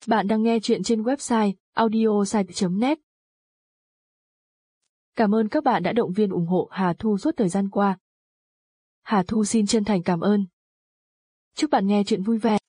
Bạn đang nghe chuyện trên website audiosite.net. Cảm ơn các bạn đã động viên ủng hộ Hà Thu suốt thời gian qua. Hà Thu xin chân thành cảm ơn. Chúc bạn nghe chuyện vui vẻ.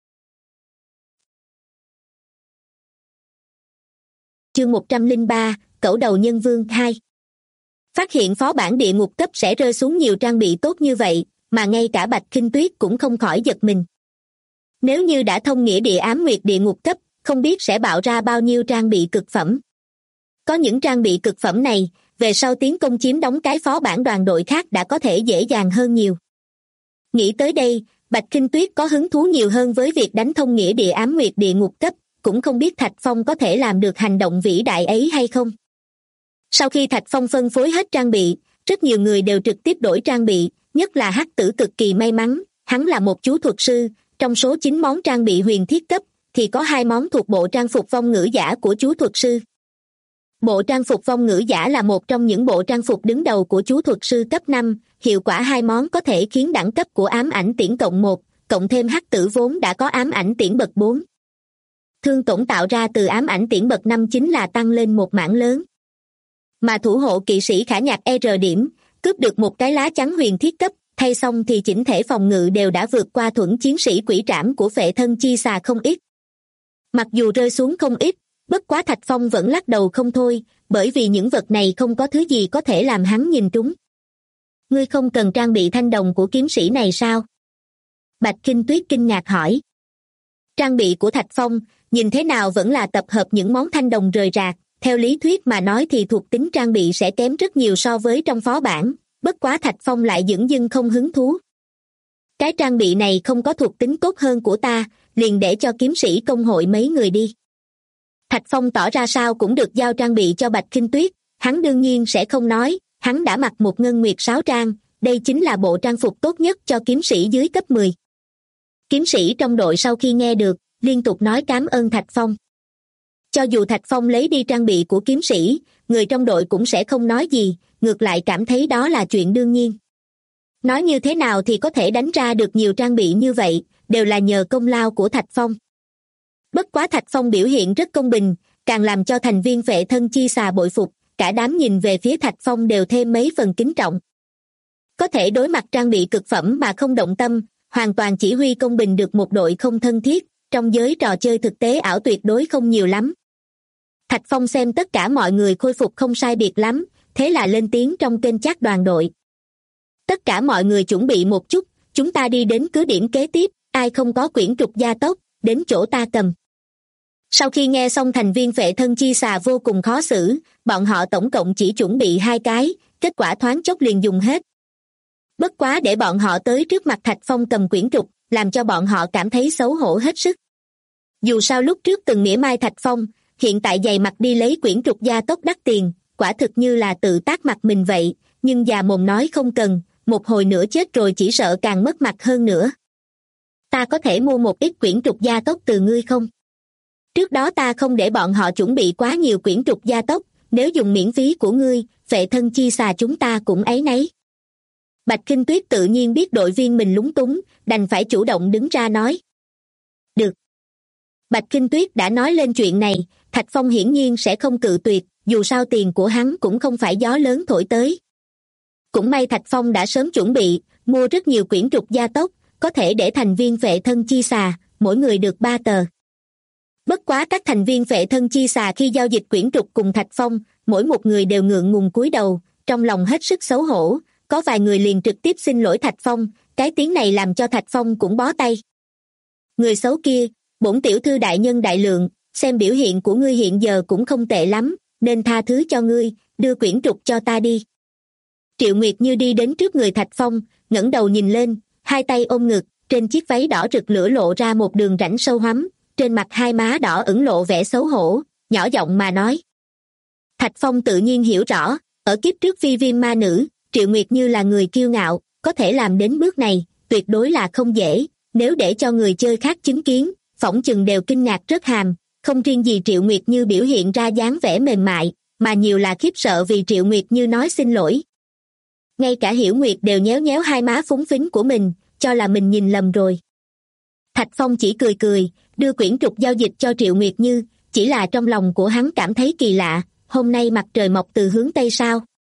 Chương 103, Cẩu đầu nhân vương 2. Phát hiện phó bản địa ngục cấp sẽ rơi xuống nhiều trang bị tốt như vậy, mà ngay cả Bạch Khinh Tuyết cũng không khỏi giật mình. Nếu như đã thông nghĩa địa ám nguyệt địa ngục cấp, không biết sẽ bạo ra bao nhiêu trang bị cực phẩm. Có những trang bị cực phẩm này, về sau tiến công chiếm đóng cái phó bản đoàn đội khác đã có thể dễ dàng hơn nhiều. Nghĩ tới đây, Bạch Khinh Tuyết có hứng thú nhiều hơn với việc đánh thông nghĩa địa ám nguyệt địa ngục cấp, cũng không biết Thạch Phong có thể làm được hành động vĩ đại ấy hay không. Sau khi Thạch Phong phân phối hết trang bị, rất nhiều người đều trực tiếp đổi trang bị, nhất là Hắc Tử cực kỳ may mắn, hắn là một chú thuật sư, trong số 9 món trang bị huyền thiết cấp, thì có 2 món thuộc bộ trang phục vong ngữ giả của chú thuật sư. Bộ trang phục vong ngữ giả là một trong những bộ trang phục đứng đầu của chú thuật sư cấp 5, hiệu quả 2 món có thể khiến đẳng cấp của ám ảnh tiễn cộng 1, cộng thêm Hắc Tử vốn đã có ám ảnh tiễn bậc 4. Thương tổn tạo ra từ ám ảnh tiễn bậc 5 chính là tăng lên một mảng lớn. Mà thủ hộ kỵ sĩ khả nhạc R điểm, cướp được một cái lá chắn huyền thiết cấp, thay xong thì chỉnh thể phòng ngự đều đã vượt qua thuẫn chiến sĩ quỷ trảm của Phệ Thân Chi Xà không ít. Mặc dù rơi xuống không ít, bất quá Thạch Phong vẫn lắc đầu không thôi, bởi vì những vật này không có thứ gì có thể làm hắn nhìn trúng. Ngươi không cần trang bị thanh đồng của kiếm sĩ này sao? Bạch Khinh Tuyết kinh ngạc hỏi. Trang bị của Thạch Phong, nhìn thế nào vẫn là tập hợp những món thanh đồng rời rạc, theo lý thuyết mà nói thì thuộc tính trang bị sẽ kém rất nhiều so với trong phó bản, bất quá Thạch Phong lại dửng dưng không hứng thú. Cái trang bị này không có thuộc tính tốt hơn của ta, liền để cho kiếm sĩ công hội mấy người đi. Thạch Phong tỏ ra sao cũng được giao trang bị cho Bạch Khinh Tuyết, hắn đương nhiên sẽ không nói, hắn đã mặc một ngân nguyệt sáo trang, đây chính là bộ trang phục tốt nhất cho kiếm sĩ dưới cấp 10. Kiếm sĩ trong đội sau khi nghe được, liên tục nói cảm ơn Thạch Phong. Cho dù Thạch Phong lấy đi trang bị của kiếm sĩ, người trong đội cũng sẽ không nói gì, ngược lại cảm thấy đó là chuyện đương nhiên. Nói như thế nào thì có thể đánh ra được nhiều trang bị như vậy, đều là nhờ công lao của Thạch Phong. Bất quá Thạch Phong biểu hiện rất công bình, càng làm cho thành viên Phệ Thân Chi Xà bội phục, cả đám nhìn về phía Thạch Phong đều thêm mấy phần kính trọng. Có thể đối mặt trang bị cực phẩm mà không động tâm, hoàn toàn chỉ huy công bình được một đội không thân thiết, trong giới trò chơi thực tế ảo tuyệt đối không nhiều lắm. Thạch Phong xem tất cả mọi người khôi phục không sai biệt lắm, thế là lên tiếng trong kênh chat đoàn đội. Tất cả mọi người chuẩn bị một chút, chúng ta đi đến cứ điểm kế tiếp, ai không có quyển trục gia tốc, đến chỗ ta cầm. Sau khi nghe xong thành viên Phệ Thân Chi Xà vô cùng khó xử, bọn họ tổng cộng chỉ chuẩn bị 2 cái, kết quả thoáng chốc liền dùng hết. Bất quá để bọn họ tới trước mặt Thạch Phong cầm quyển trục, làm cho bọn họ cảm thấy xấu hổ hết sức. Dù sao lúc trước từng mỉa mai Thạch Phong, hiện tại dày mặt đi lấy quyển trục gia tốc đắt tiền, quả thực như là tự tát mặt mình vậy, nhưng già mồm nói không cần, một hồi nữa chết rồi chỉ sợ càng mất mặt hơn nữa. Ta có thể mua một ít quyển trục gia tốc từ ngươi không? Trước đó ta không để bọn họ chuẩn bị quá nhiều quyển trục gia tốc, nếu dùng miễn phí của ngươi, Phệ Thân Chi Xà chúng ta cũng áy náy. Bạch Khinh Tuyết tự nhiên biết đội viên mình lúng túng, đành phải chủ động đứng ra nói. Được. Bạch Khinh Tuyết đã nói lên chuyện này, Thạch Phong hiển nhiên sẽ không cự tuyệt, dù sao tiền của hắn cũng không phải gió lớn thổi tới. Cũng may Thạch Phong đã sớm chuẩn bị, mua rất nhiều quyển trục gia tốc, có thể để thành viên Phệ Thân Chi Xà, mỗi người được 3 tờ. Bất quá các thành viên Phệ Thân Chi Xà khi giao dịch quyển trục cùng Thạch Phong, mỗi một người đều ngượng ngùng cúi đầu, trong lòng hết sức xấu hổ, có vài người liền trực tiếp xin lỗi Thạch Phong, cái tiếng này làm cho Thạch Phong cũng bó tay. Người xấu kia, bổn tiểu thư đại nhân đại lượng, xem biểu hiện của ngươi hiện giờ cũng không tệ lắm, nên tha thứ cho ngươi, đưa quyển trục cho ta đi. Triệu Nguyệt Như đi đến trước người Thạch Phong, ngẩng đầu nhìn lên, 2 tay ôm ngực, trên chiếc váy đỏ rực lửa lộ ra một đường rãnh sâu hoắm, trên mặt 2 má đỏ ửng lộ vẻ xấu hổ, nhỏ giọng mà nói. Thạch Phong tự nhiên hiểu rõ, ở kiếp trước phi viêm ma nữ, Triệu Nguyệt Như là người kiêu ngạo, có thể làm đến bước này, tuyệt đối là không dễ, nếu để cho người chơi khác chứng kiến, phỏng chừng đều kinh ngạc rất hàm, không riêng gì Triệu Nguyệt Như biểu hiện ra dáng vẻ mềm mại, mà nhiều là khiếp sợ vì Triệu Nguyệt Như nói xin lỗi. Ngay cả Hiểu Nguyệt đều nhéo nhéo 2 má phúng phính của mình, cho là mình nhìn lầm rồi. Thạch Phong chỉ cười cười, đưa quyển trục giao dịch cho Triệu Nguyệt Như, chỉ là trong lòng của hắn cảm thấy kỳ lạ, hôm nay mặt trời mọc từ hướng Tây sao?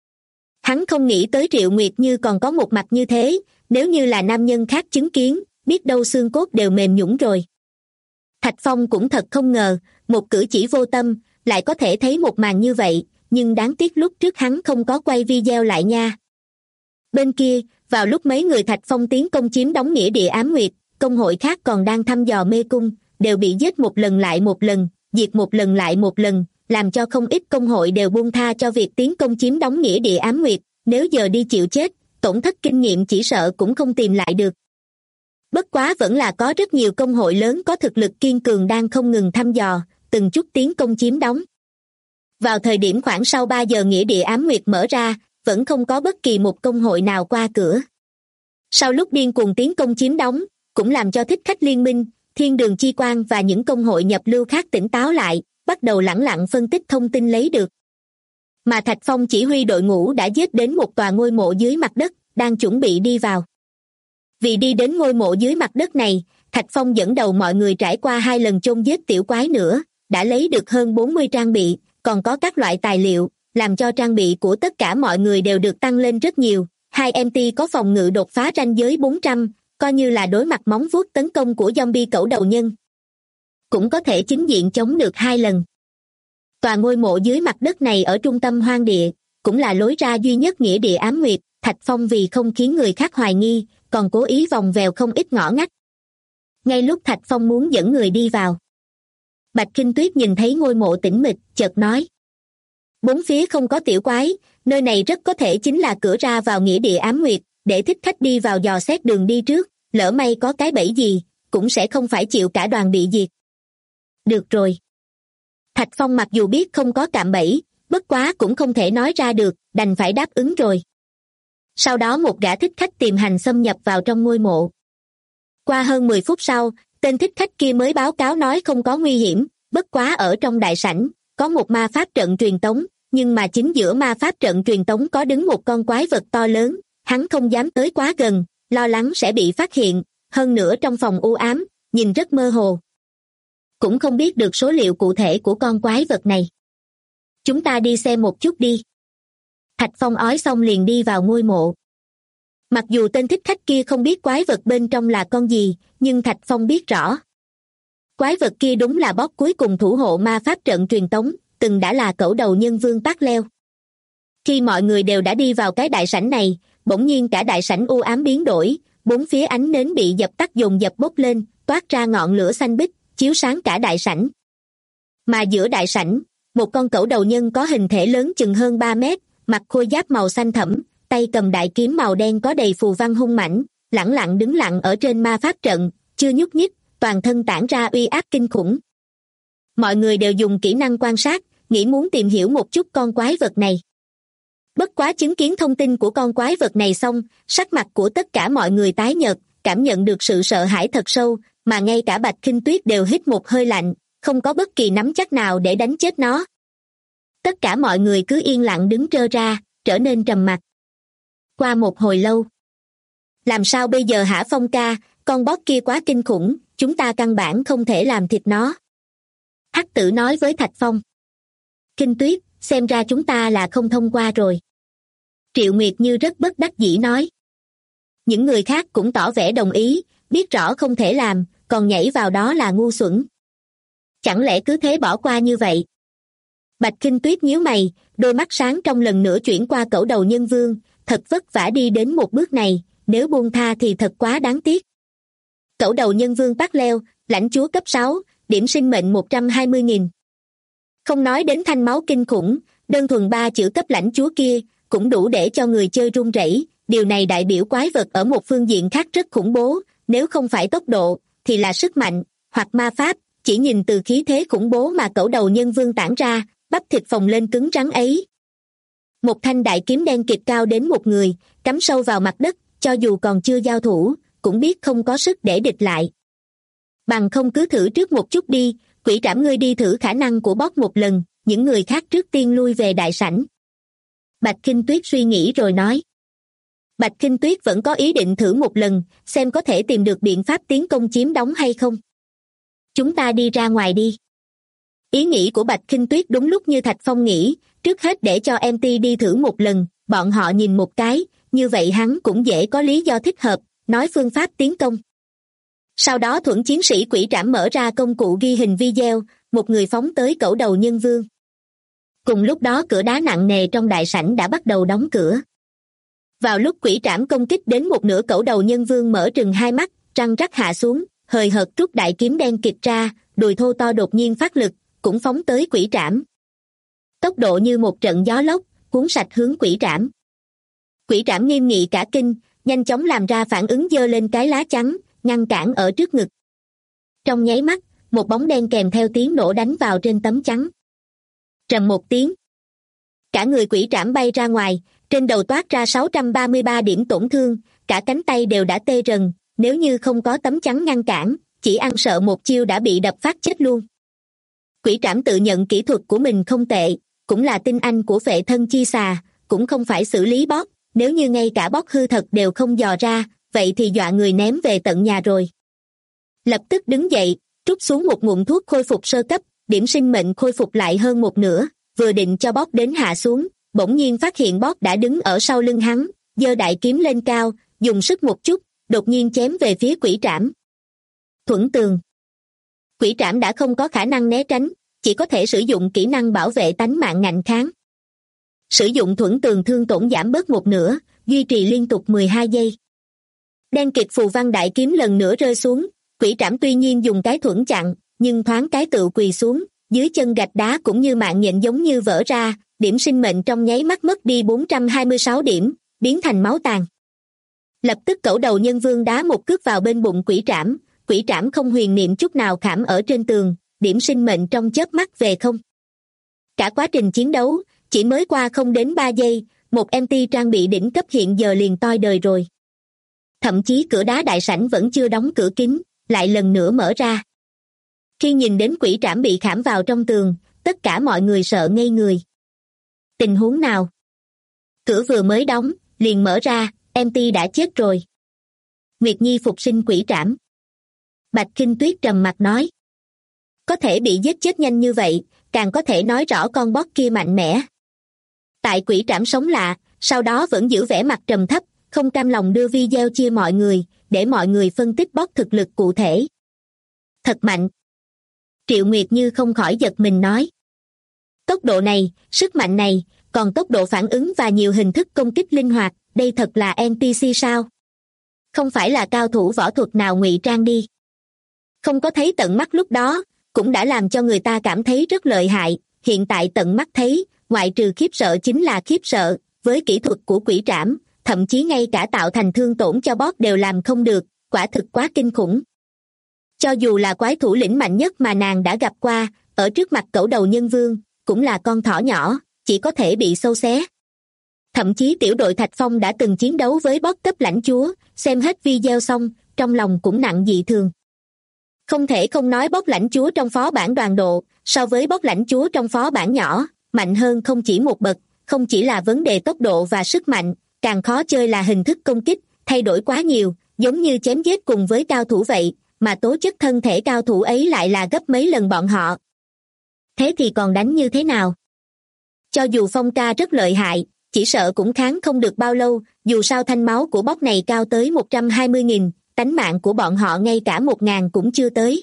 Hắn không nghĩ tới Triệu Nguyệt Như còn có một mặt như thế, nếu như là nam nhân khác chứng kiến, biết đâu xương cốt đều mềm nhũn rồi. Thạch Phong cũng thật không ngờ, một cử chỉ vô tâm, lại có thể thấy một màn như vậy, nhưng đáng tiếc lúc trước hắn không có quay video lại nha. Bên kia, vào lúc mấy người Thạch Phong tiến công chiếm đóng nghĩa địa Ám Nguyệt, công hội khác còn đang thăm dò mê cung, đều bị giết một lần lại một lần, diệt một lần lại một lần, làm cho không ít công hội đều buông tha cho việc tiến công chiếm đóng nghĩa địa Ám Nguyệt, nếu giờ đi chịu chết, tổn thất kinh nghiệm chỉ sợ cũng không tìm lại được. Bất quá vẫn là có rất nhiều công hội lớn có thực lực kiên cường đang không ngừng thăm dò, từng chút tiến công chiếm đóng. Vào thời điểm khoảng sau 3 giờ nghĩa địa Ám Nguyệt mở ra, vẫn không có bất kỳ một công hội nào qua cửa. Sau lúc điên cuồng tiến công chiếm đóng, cũng làm cho Thích Khách Liên Minh, Thiên Đường Chi Quang và những công hội nhập lưu khác tỉnh táo lại, bắt đầu lẳng lặng phân tích thông tin lấy được. Mà Thạch Phong chỉ huy đội ngũ đã giết đến một tòa ngôi mộ dưới mặt đất, đang chuẩn bị đi vào. Vì đi đến ngôi mộ dưới mặt đất này, Thạch Phong dẫn đầu mọi người trải qua 2 lần chôn giết tiểu quái nữa, đã lấy được hơn 40 trang bị, còn có các loại tài liệu, làm cho trang bị của tất cả mọi người đều được tăng lên rất nhiều. 2MT có phòng ngự đột phá ranh giới 400, coi như là đối mặt móng vuốt tấn công của zombie cẩu đầu nhân. Cũng có thể chính diện chống được 2 lần. Tòa ngôi mộ dưới mặt đất này ở trung tâm hoang địa, cũng là lối ra duy nhất nghĩa địa Ám Nguyệt. Thạch Phong vì không khiến người khác hoài nghi, còn cố ý vòng vèo không ít ngõ ngách. Ngay lúc Thạch Phong muốn dẫn người đi vào, Bạch Kinh Tuyết nhìn thấy ngôi mộ tĩnh mịch, chợt nói: bốn phía không có tiểu quái, nơi này rất có thể chính là cửa ra vào nghĩa địa Ám Nguyệt, để thích khách đi vào dò xét đường đi trước, lỡ may có cái bẫy gì, cũng sẽ không phải chịu cả đoàn bị diệt. Được rồi. Thạch Phong mặc dù biết không có cạm bẫy, bất quá cũng không thể nói ra được, đành phải đáp ứng rồi. Sau đó một gã thích khách tiềm hành xâm nhập vào trong ngôi mộ. Qua hơn 10 phút sau, tên thích khách kia mới báo cáo nói không có nguy hiểm, bất quá ở trong đại sảnh, có một ma pháp trận truyền tống, nhưng mà chính giữa ma pháp trận truyền tống có đứng một con quái vật to lớn, hắn không dám tới quá gần, lo lắng sẽ bị phát hiện, hơn nữa trong phòng u ám, nhìn rất mơ hồ. Cũng không biết được số liệu cụ thể của con quái vật này. Chúng ta đi xem một chút đi. Thạch Phong ói xong liền đi vào ngôi mộ. Mặc dù tên thích khách kia không biết quái vật bên trong là con gì, nhưng Thạch Phong biết rõ. Quái vật kia đúng là boss cuối cùng thủ hộ ma pháp trận truyền tống, từng đã là cẩu đầu nhân vương Bác Leo. Khi mọi người đều đã đi vào cái đại sảnh này, bỗng nhiên cả đại sảnh u ám biến đổi, bốn phía ánh nến bị dập tắt dồn dập bốc lên, toát ra ngọn lửa xanh biếc, chiếu sáng cả đại sảnh. Mà giữa đại sảnh, một con cẩu đầu nhân có hình thể lớn chừng hơn 3 mét, mặc khôi giáp màu xanh thẫm, tay cầm đại kiếm màu đen có đầy phù văn hung mãnh, lẳng lặng đứng lặng ở trên ma pháp trận, chưa nhúc nhích, toàn thân tản ra uy áp kinh khủng. Mọi người đều dùng kỹ năng quan sát, nghĩ muốn tìm hiểu một chút con quái vật này. Bất quá chứng kiến thông tin của con quái vật này xong, sắc mặt của tất cả mọi người tái nhợt, cảm nhận được sự sợ hãi thật sâu, mà ngay cả Bạch Kinh Tuyết đều hít một hơi lạnh, không có bất kỳ nắm chắc nào để đánh chết nó. Tất cả mọi người cứ yên lặng đứng trơ ra, trở nên trầm mặc. Qua một hồi lâu. Làm sao bây giờ hả Phong ca, con boss kia quá kinh khủng, chúng ta căn bản không thể làm thịt nó. Hắc Tử nói với Thạch Phong. Kinh Tuyết, xem ra chúng ta là không thông qua rồi. Triệu Nguyệt Như rất bất đắc dĩ nói. Những người khác cũng tỏ vẻ đồng ý, biết rõ không thể làm, còn nhảy vào đó là ngu xuẩn. Chẳng lẽ cứ thế bỏ qua như vậy? Bạch Kinh Tuyết nhíu mày, đôi mắt sáng trong lần nữa chuyển qua cẩu đầu nhân vương, thật vất vả đi đến một bước này, nếu buông tha thì thật quá đáng tiếc. Cẩu đầu nhân vương Bác Leo, lãnh chúa cấp 6, điểm sinh mệnh 120.000. Không nói đến thanh máu kinh khủng, đơn thuần 3 chữ cấp lãnh chúa kia, cũng đủ để cho người chơi run rẩy. Điều này đại biểu quái vật ở một phương diện khác rất khủng bố, nếu không phải tốc độ, thì là sức mạnh, hoặc ma pháp, chỉ nhìn từ khí thế khủng bố mà cẩu đầu nhân vương tản ra, bắp thịt phồng lên cứng rắn ấy. Một thanh đại kiếm đen kịt cao đến một người, cắm sâu vào mặt đất, cho dù còn chưa giao thủ, cũng biết không có sức để địch lại. Bằng không cứ thử trước một chút đi, quỷ trảm ngươi đi thử khả năng của boss một lần, những người khác trước tiên lui về đại sảnh. Bạch Kinh Tuyết suy nghĩ rồi nói. Bạch Kinh Tuyết vẫn có ý định thử một lần, xem có thể tìm được biện pháp tiến công chiếm đóng hay không. Chúng ta đi ra ngoài đi. Ý nghĩ của Bạch Kinh Tuyết đúng lúc như Thạch Phong nghĩ, trước hết để cho MT đi thử một lần, bọn họ nhìn một cái, như vậy hắn cũng dễ có lý do thích hợp, nói phương pháp tiến công. Sau đó Thuẫn chiến sĩ Quỷ Trảm mở ra công cụ ghi hình video, một người phóng tới cẩu đầu nhân vương. Cùng lúc đó cửa đá nặng nề trong đại sảnh đã bắt đầu đóng cửa. Vào lúc Quỷ Trảm công kích đến một nửa, cẩu đầu nhân vương mở trừng hai mắt, răng rắc hạ xuống, hời hợt rút đại kiếm đen kịt ra, đùi thô to đột nhiên phát lực, cũng phóng tới Quỷ Trảm. Tốc độ như một trận gió lốc, cuốn sạch hướng Quỷ Trảm. Quỷ Trảm nghiêm nghị cả kinh, nhanh chóng làm ra phản ứng, giơ lên cái lá chắn, ngăn cản ở trước ngực. Trong nháy mắt, một bóng đen kèm theo tiếng nổ đánh vào trên tấm chắn. Trầm một tiếng. Cả người Quỷ Trảm bay ra ngoài, trên đầu toát ra 633 điểm tổn thương, cả cánh tay đều đã tê rần, nếu như không có tấm chắn ngăn cản, chỉ ăn sợ một chiêu đã bị đập phát chết luôn. Quỷ Trảm tự nhận kỹ thuật của mình không tệ, cũng là tinh anh của Phệ Thân Chi Xà, cũng không phải xử lý boss, nếu như ngay cả boss hư thật đều không dò ra, vậy thì dọa người ném về tận nhà rồi. Lập tức đứng dậy, trút xuống một ngụm thuốc khôi phục sơ cấp, điểm sinh mệnh khôi phục lại hơn một nửa, vừa định cho boss đến hạ xuống, bỗng nhiên phát hiện boss đã đứng ở sau lưng hắn, giơ đại kiếm lên cao, dùng sức một chút, đột nhiên chém về phía Quỷ Trảm. Thuẫn tường. Quỷ Trảm đã không có khả năng né tránh, chỉ có thể sử dụng kỹ năng bảo vệ tánh mạng ngạnh kháng. Sử dụng thuẫn tường, thương tổn giảm bớt một nửa, duy trì liên tục 12 giây. Đen kịt phù văn đại kiếm lần nữa rơi xuống, Quỷ Trảm tuy nhiên dùng cái thuẫn chặn, nhưng thoáng cái tự quỳ xuống, dưới chân gạch đá cũng như mạng nhện giống như vỡ ra, điểm sinh mệnh trong nháy mắt mất đi 426 điểm, biến thành máu tàn. Lập tức cẩu đầu nhân vương đá một cước vào bên bụng Quỷ Trảm, Quỷ Trảm không huyền niệm chút nào khảm ở trên tường, điểm sinh mệnh trong chớp mắt về không. Cả quá trình chiến đấu, chỉ mới qua không đến 3 giây, một MT trang bị đỉnh cấp hiện giờ liền toi đời rồi. Thậm chí cửa đá đại sảnh vẫn chưa đóng cửa kín, lại lần nữa mở ra. Khi nhìn đến Quỷ Trảm bị khảm vào trong tường, tất cả mọi người sợ ngây người. Tình huống nào? Cửa vừa mới đóng, liền mở ra, MT đã chết rồi. Nguyệt Nhi phục sinh Quỷ Trảm. Bạch Kinh Tuyết trầm mặt nói. Có thể bị giết chết nhanh như vậy, càng có thể nói rõ con boss kia mạnh mẽ. Tại Quỷ Trảm sống lạ, sau đó vẫn giữ vẻ mặt trầm thấp, không cam lòng đưa video chia mọi người, để mọi người phân tích boss thực lực cụ thể. Thật mạnh. Triệu Nguyệt Như không khỏi giật mình nói. Tốc độ này, sức mạnh này, còn tốc độ phản ứng và nhiều hình thức công kích linh hoạt, đây thật là NPC sao? Không phải là cao thủ võ thuật nào ngụy trang đi. Không có thấy tận mắt lúc đó, cũng đã làm cho người ta cảm thấy rất lợi hại, hiện tại tận mắt thấy, ngoại trừ khiếp sợ chính là khiếp sợ, với kỹ thuật của Quỷ Trảm, thậm chí ngay cả tạo thành thương tổn cho boss đều làm không được, quả thực quá kinh khủng. Cho dù là quái thủ lĩnh mạnh nhất mà nàng đã gặp qua, ở trước mặt cẩu đầu nhân vương, cũng là con thỏ nhỏ, chỉ có thể bị xâu xé. Thậm chí tiểu đội Thạch Phong đã từng chiến đấu với boss cấp lãnh chúa, xem hết video xong, trong lòng cũng nặng dị thường. Không thể không nói boss lãnh chúa trong phó bản đoàn độ, so với boss lãnh chúa trong phó bản nhỏ, mạnh hơn không chỉ một bậc, không chỉ là vấn đề tốc độ và sức mạnh, càng khó chơi là hình thức công kích, thay đổi quá nhiều, giống như chém giết cùng với cao thủ vậy, mà tố chất thân thể cao thủ ấy lại là gấp mấy lần bọn họ. Thế thì còn đánh như thế nào? Cho dù Phong ca rất lợi hại, chỉ sợ cũng kháng không được bao lâu, dù sao thanh máu của boss này cao tới 120.000, tánh mạng của bọn họ ngay cả 1.000 cũng chưa tới.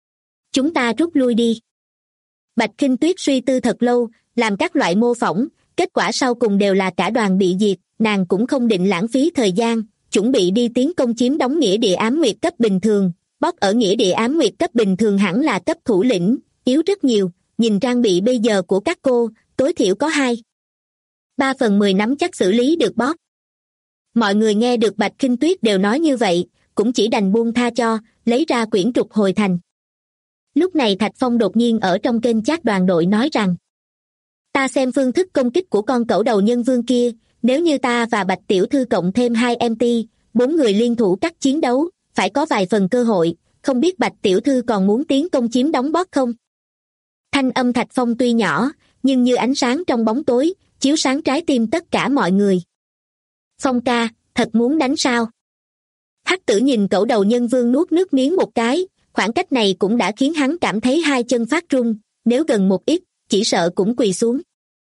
Chúng ta rút lui đi. Bạch Kinh Tuyết suy tư thật lâu, làm các loại mô phỏng, kết quả sau cùng đều là cả đoàn bị diệt, nàng cũng không định lãng phí thời gian, chuẩn bị đi tiến công chiếm đóng nghĩa địa ám nguyệt cấp bình thường. Boss ở nghĩa địa ám nguyệt cấp bình thường hẳn là cấp thủ lĩnh, yếu rất nhiều, nhìn trang bị bây giờ của các cô, tối thiểu có 3/10 nắm chắc xử lý được boss. Mọi người nghe được Bạch Kinh Tuyết đều nói như vậy, cũng chỉ đành buông tha cho, lấy ra quyển trục hồi thành. Lúc này Thạch Phong đột nhiên ở trong kênh chat đoàn đội nói rằng: ta xem phương thức công kích của con cẩu đầu nhân vương kia, nếu như ta và Bạch Tiểu Thư cộng thêm 2 MT, 4 người liên thủ cắt chiến đấu, phải có vài phần cơ hội, không biết Bạch Tiểu Thư còn muốn tiến công chiếm đóng boss không? Thanh âm Thạch Phong tuy nhỏ, nhưng như ánh sáng trong bóng tối, chiếu sáng trái tim tất cả mọi người. Phong ca, thật muốn đánh sao? Hắc tử nhìn cẩu đầu nhân vương nuốt nước miếng một cái, khoảng cách này cũng đã khiến hắn cảm thấy hai chân phát run, nếu gần một ít, chỉ sợ cũng quỳ xuống.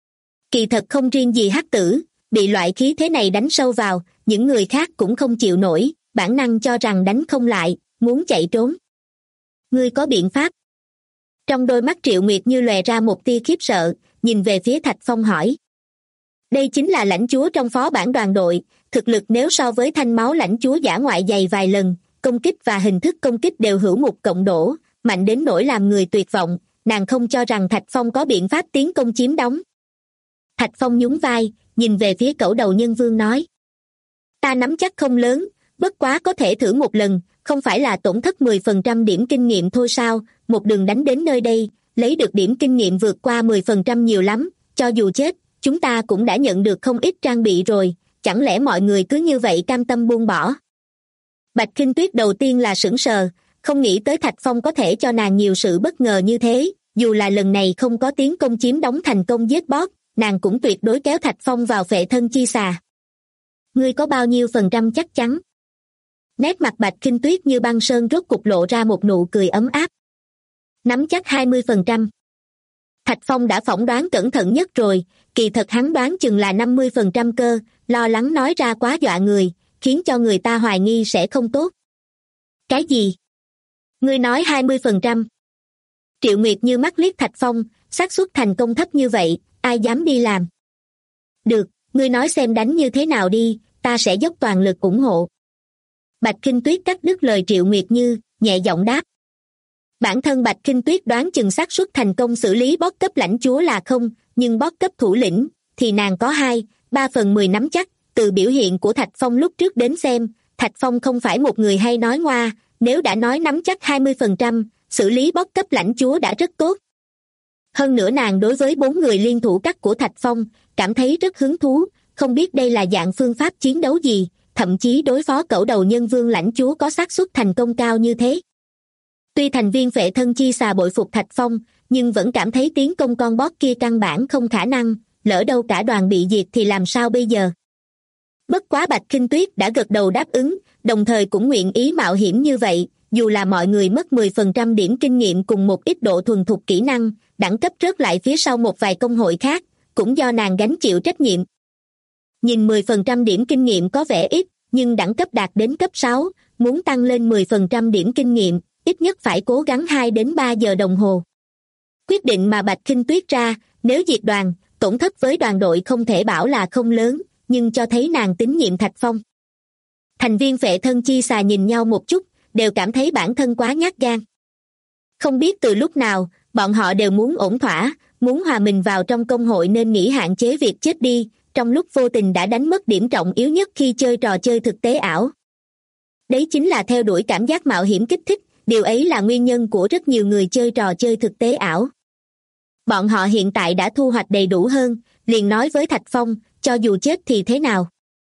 Kỳ thật không riêng gì hắc tử, bị loại khí thế này đánh sâu vào, những người khác cũng không chịu nổi, bản năng cho rằng đánh không lại, muốn chạy trốn. Ngươi có biện pháp? Trong đôi mắt Triệu Nguyệt Như lòe ra một tia khiếp sợ, nhìn về phía Thạch Phong hỏi. Đây chính là lãnh chúa trong phó bản đoàn đội, thực lực nếu so với thanh máu lãnh chúa dã ngoại dày vài lần, công kích và hình thức công kích đều hữu mục cộng đổ, mạnh đến nỗi làm người tuyệt vọng, nàng không cho rằng Thạch Phong có biện pháp tiến công chiếm đóng. Thạch Phong nhún vai, nhìn về phía cẩu đầu nhân vương nói. Ta nắm chắc không lớn, bất quá có thể thử một lần, không phải là tổn thất 10% điểm kinh nghiệm thôi sao, một đường đánh đến nơi đây, lấy được điểm kinh nghiệm vượt qua 10% nhiều lắm, cho dù chết, chúng ta cũng đã nhận được không ít trang bị rồi, chẳng lẽ mọi người cứ như vậy cam tâm buông bỏ? Bạch Kinh Tuyết đầu tiên là sững sờ, không nghĩ tới Thạch Phong có thể cho nàng nhiều sự bất ngờ như thế, dù là lần này không có tiến công chiếm đóng thành công giết boss, nàng cũng tuyệt đối kéo Thạch Phong vào phệ thân chi xà. Ngươi có bao nhiêu % chắc chắn? Nét mặt Bạch Kinh Tuyết như băng sơn rốt cục lộ ra một nụ cười ấm áp. Nắm chắc 20%. Thạch Phong đã phỏng đoán cẩn thận nhất rồi, kỳ thật hắn đoán chừng là 50% cơ, lo lắng nói ra quá dọa người, khiến cho người ta hoài nghi sẽ không tốt. Cái gì? Ngươi nói 20%? Triệu Nguyệt Như mắt liếc Thạch Phong, xác suất thành công thấp như vậy, ai dám đi làm? Được, ngươi nói xem đánh như thế nào đi, ta sẽ dốc toàn lực ủng hộ. Bạch Kinh Tuyết cắt đứt lời Triệu Nguyệt Như, nhẹ giọng đáp. Bản thân Bạch Kinh Tuyết đoán chừng xác suất thành công xử lý boss cấp lãnh chúa là không, nhưng boss cấp thủ lĩnh, thì nàng có 2/3 nắm chắc. Từ biểu hiện của Thạch Phong lúc trước đến xem, Thạch Phong không phải một người hay nói ngoa, nếu đã nói nắm chắc 20%, xử lý boss cấp lãnh chúa đã rất tốt. Hơn nữa nàng đối với 4 người liên thủ cắt của Thạch Phong, cảm thấy rất hứng thú, không biết đây là dạng phương pháp chiến đấu gì, thậm chí đối phó cẩu đầu nhân vương lãnh chúa có xác suất thành công cao như thế. Tuy thành viên phệ thân chi xà bội phục Thạch Phong, nhưng vẫn cảm thấy tiến công con boss kia căn bản không khả năng, lỡ đâu cả đoàn bị diệt thì làm sao bây giờ? Bất quá Bạch Kinh Tuyết đã gật đầu đáp ứng, đồng thời cũng nguyện ý mạo hiểm như vậy, dù là mọi người mất 10% điểm kinh nghiệm cùng một ít độ thuần thục kỹ năng, đẳng cấp rớt lại phía sau một vài công hội khác, cũng do nàng gánh chịu trách nhiệm. Nhìn 10% điểm kinh nghiệm có vẻ ít, nhưng đẳng cấp đạt đến cấp 6, muốn tăng lên 10% điểm kinh nghiệm, ít nhất phải cố gắng 2 đến 3 giờ đồng hồ. Quyết định mà Bạch Kinh Tuyết ra, nếu diệt đoàn, tổn thất với đoàn đội không thể bảo là không lớn, nhưng cho thấy nàng tín nhiệm Thạch Phong. Thành viên phệ thân chi xà nhìn nhau một chút, đều cảm thấy bản thân quá nhát gan. Không biết từ lúc nào, bọn họ đều muốn ổn thỏa, muốn hòa mình vào trong công hội nên nghĩ hạn chế việc chết đi, trong lúc vô tình đã đánh mất điểm trọng yếu nhất khi chơi trò chơi thực tế ảo. Đấy chính là theo đuổi cảm giác mạo hiểm kích thích, điều ấy là nguyên nhân của rất nhiều người chơi trò chơi thực tế ảo. Bọn họ hiện tại đã thu hoạch đầy đủ hơn, liền nói với Thạch Phong, cho dù chết thì thế nào?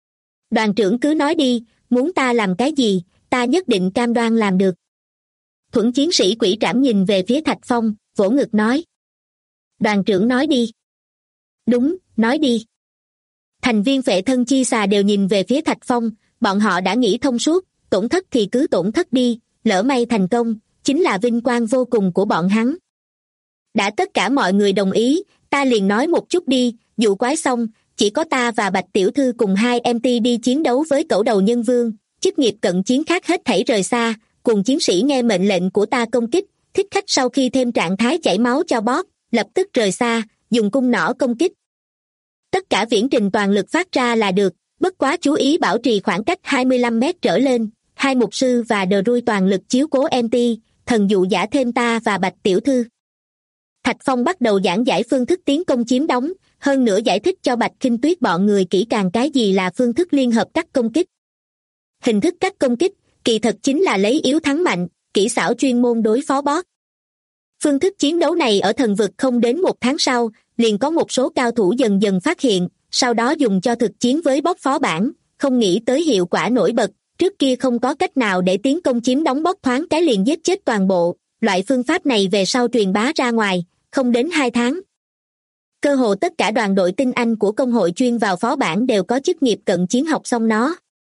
Đoàn trưởng cứ nói đi, muốn ta làm cái gì, ta nhất định cam đoan làm được. Thuẫn chiến sĩ Quỷ Trảm nhìn về phía Thạch Phong, vỗ ngực nói. Đoàn trưởng nói đi. Đúng, nói đi. Thành viên phệ thân chi xà đều nhìn về phía Thạch Phong, bọn họ đã nghĩ thông suốt, tổn thất thì cứ tổn thất đi, lỡ may thành công, chính là vinh quang vô cùng của bọn hắn. Đã tất cả mọi người đồng ý, ta liền nói một chút đi, dụ quái xong, chỉ có ta và Bạch Tiểu Thư cùng 2 MT đi chiến đấu với cẩu đầu nhân vương, chức nghiệp cận chiến khác hết thảy rời xa, cùng chiến sĩ nghe mệnh lệnh của ta công kích, thích khách sau khi thêm trạng thái chảy máu cho boss, lập tức rời xa, dùng cung nỏ công kích. Tất cả viễn trình toàn lực phát ra là được, bất quá chú ý bảo trì khoảng cách 25 mét trở lên, 2 mục sư và đờ rui toàn lực chiếu cố MT, thần dụ giả thêm ta và Bạch Tiểu Thư. Thạch Phong bắt đầu giảng giải phương thức tiến công chiếm đóng, hơn nữa giải thích cho Bạch Kinh Tuyết bọn người kỹ càng cái gì là phương thức liên hợp các công kích. Hình thức các công kích, kỳ thật chính là lấy yếu thắng mạnh, kỹ xảo chuyên môn đối phó boss. Phương thức chiến đấu này ở thần vực không đến 1 tháng sau, liền có một số cao thủ dần dần phát hiện, sau đó dùng cho thực chiến với boss phó bản, không nghĩ tới hiệu quả nổi bật, trước kia không có cách nào để tiến công chiếm đóng boss thoáng cái liền giết chết toàn bộ, loại phương pháp này về sau truyền bá ra ngoài, không đến 2 tháng. Cơ hồ tất cả đoàn đội tinh anh của công hội chuyên vào phó bản đều có chức nghiệp cận chiến học xong nó.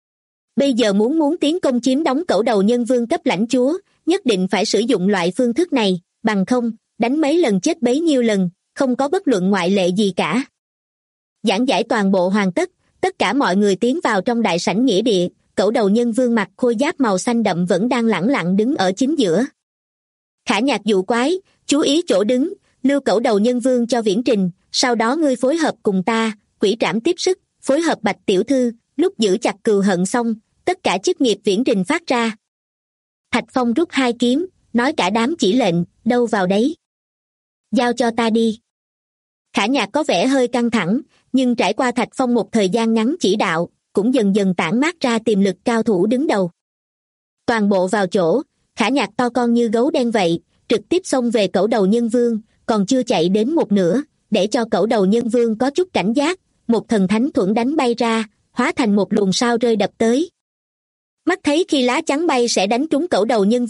Bây giờ muốn tiến công chiếm đóng cẩu đầu nhân vương cấp lãnh chúa, nhất định phải sử dụng loại phương thức này, bằng không, đánh mấy lần chết bấy nhiêu lần, không có bất luận ngoại lệ gì cả. Giảng giải toàn bộ hoàn tất, tất cả mọi người tiến vào trong đại sảnh nghĩa địa, cẩu đầu nhân vương mặc khôi giáp màu xanh đậm vẫn đang lẳng lặng đứng ở chính giữa. Khả Nhạc dụ quái, chú ý chỗ đứng, lưu cẩu đầu nhân vương cho viễn trình, sau đó ngươi phối hợp cùng ta, quỷ trảm tiếp sức, phối hợp Bạch tiểu thư, lúc giữ chặt cừu hận xong, tất cả chức nghiệp viễn trình phát ra. Thạch Phong rút 2 kiếm, nói cả đám chỉ lệnh, đâu vào đấy. Giao cho ta đi. Khả Nhạc có vẻ hơi căng thẳng, nhưng trải qua Thạch Phong một thời gian ngắn chỉ đạo, cũng dần dần tản mát ra tiềm lực cao thủ đứng đầu. Toàn bộ vào chỗ, Khả Nhạc to con như gấu đen vậy, trực tiếp xông về cẩu đầu nhân vương, còn chưa chạy đến một nửa, để cho cẩu đầu nhân vương có chút cảnh giác, một thần thánh thuẫn đánh bay ra, hóa thành một luồng sao rơi đập tới. Mắt thấy khi lá chắn bay sẽ đánh trúng cẩu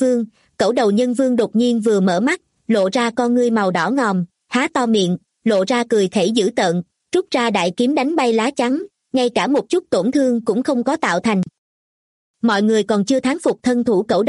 đầu nhân vương đột nhiên vừa mở mắt, lộ ra con ngươi màu đỏ ngòm, há to miệng, lộ ra cười khẩy dữ tợn, rút ra đại kiếm đánh bay lá chắn, ngay cả một chút tổn thương cũng không có tạo thành. Mọi người còn chưa thán phục thân thủ cẩu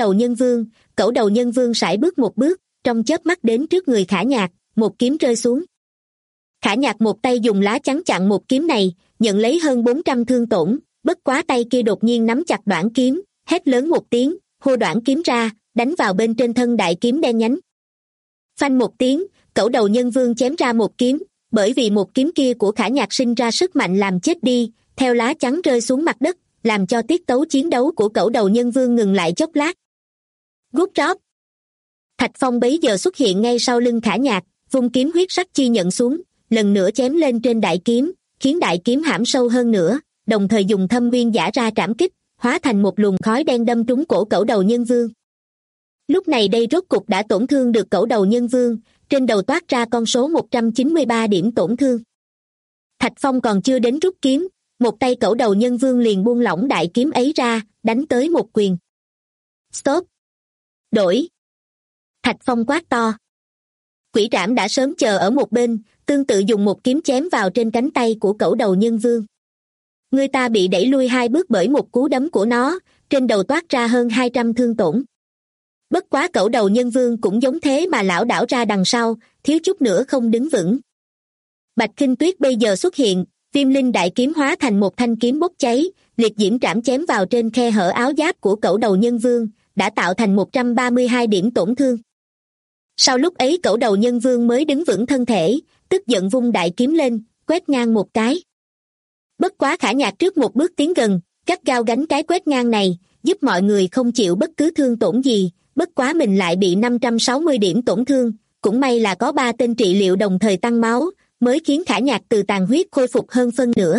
đầu nhân vương sải bước một bước, trong chớp mắt đến trước người Khả Nhạc, một kiếm rơi xuống. Khả Nhạc một tay dùng lá chắn chặn một kiếm này, nhận lấy hơn 400 thương tổn, bất quá tay kia đột nhiên nắm chặt đoản kiếm, hét lớn một tiếng, hô đoản kiếm ra, đánh vào bên trên thân đại kiếm đen nhánh. Phanh một tiếng, cẩu đầu nhân vương chém ra một kiếm, bởi vì một kiếm kia của Khả Nhạc sinh ra sức mạnh làm chết đi, theo lá chắn rơi xuống mặt đất, làm cho tiết tấu chiến đấu của cẩu đầu nhân vương ngừng lại chốc lát. Good job. Thạch Phong bấy giờ xuất hiện ngay sau lưng Khả Nhạc, vung kiếm huyết sắc chi nhận xuống, lần nữa chém lên trên đại kiếm, khiến đại kiếm hãm sâu hơn nữa, đồng thời dùng thâm nguyên giả ra trảm kích, hóa thành một luồng khói đen đâm trúng cổ cẩu đầu nhân vương. Lúc này đây rốt cục đã tổn thương được cẩu đầu nhân vương, trên đầu toát ra con số 193 điểm tổn thương. Thạch Phong còn chưa đến rút kiếm, một tay cẩu đầu nhân vương liền buông lỏng đại kiếm ấy ra, đánh tới một quyền. Stop! Đổi! Thạch Phong quát to. Quỷ trảm đã sớm chờ ở một bên, tương tự dùng một kiếm chém vào trên cánh tay của cẩu đầu nhân vương. Người ta bị đẩy lui 2 bước bởi một cú đấm của nó, trên đầu toát ra hơn 200 thương tổn. Bất quá cẩu đầu nhân vương cũng giống thế mà lảo đảo ra đằng sau, thiếu chút nữa không đứng vững. Bạch Khinh Tuyết bây giờ xuất hiện, Viêm Linh đại kiếm hóa thành một thanh kiếm bốc cháy, liệt diễm trảm chém vào trên khe hở áo giáp của cẩu đầu nhân vương, đã tạo thành 132 điểm tổn thương. Sau lúc ấy cẩu đầu nhân vương mới đứng vững thân thể, tức giận vung đại kiếm lên, quét ngang một cái. Bất quá Khả Nhạc trước một bước tiến gần, gắt gao gánh cái quét ngang này, giúp mọi người không chịu bất cứ thương tổn gì, bất quá mình lại bị 560 điểm tổn thương, cũng may là có 3 tên trị liệu đồng thời tăng máu, mới khiến Khả Nhạc từ tàn huyết khôi phục hơn phân nửa.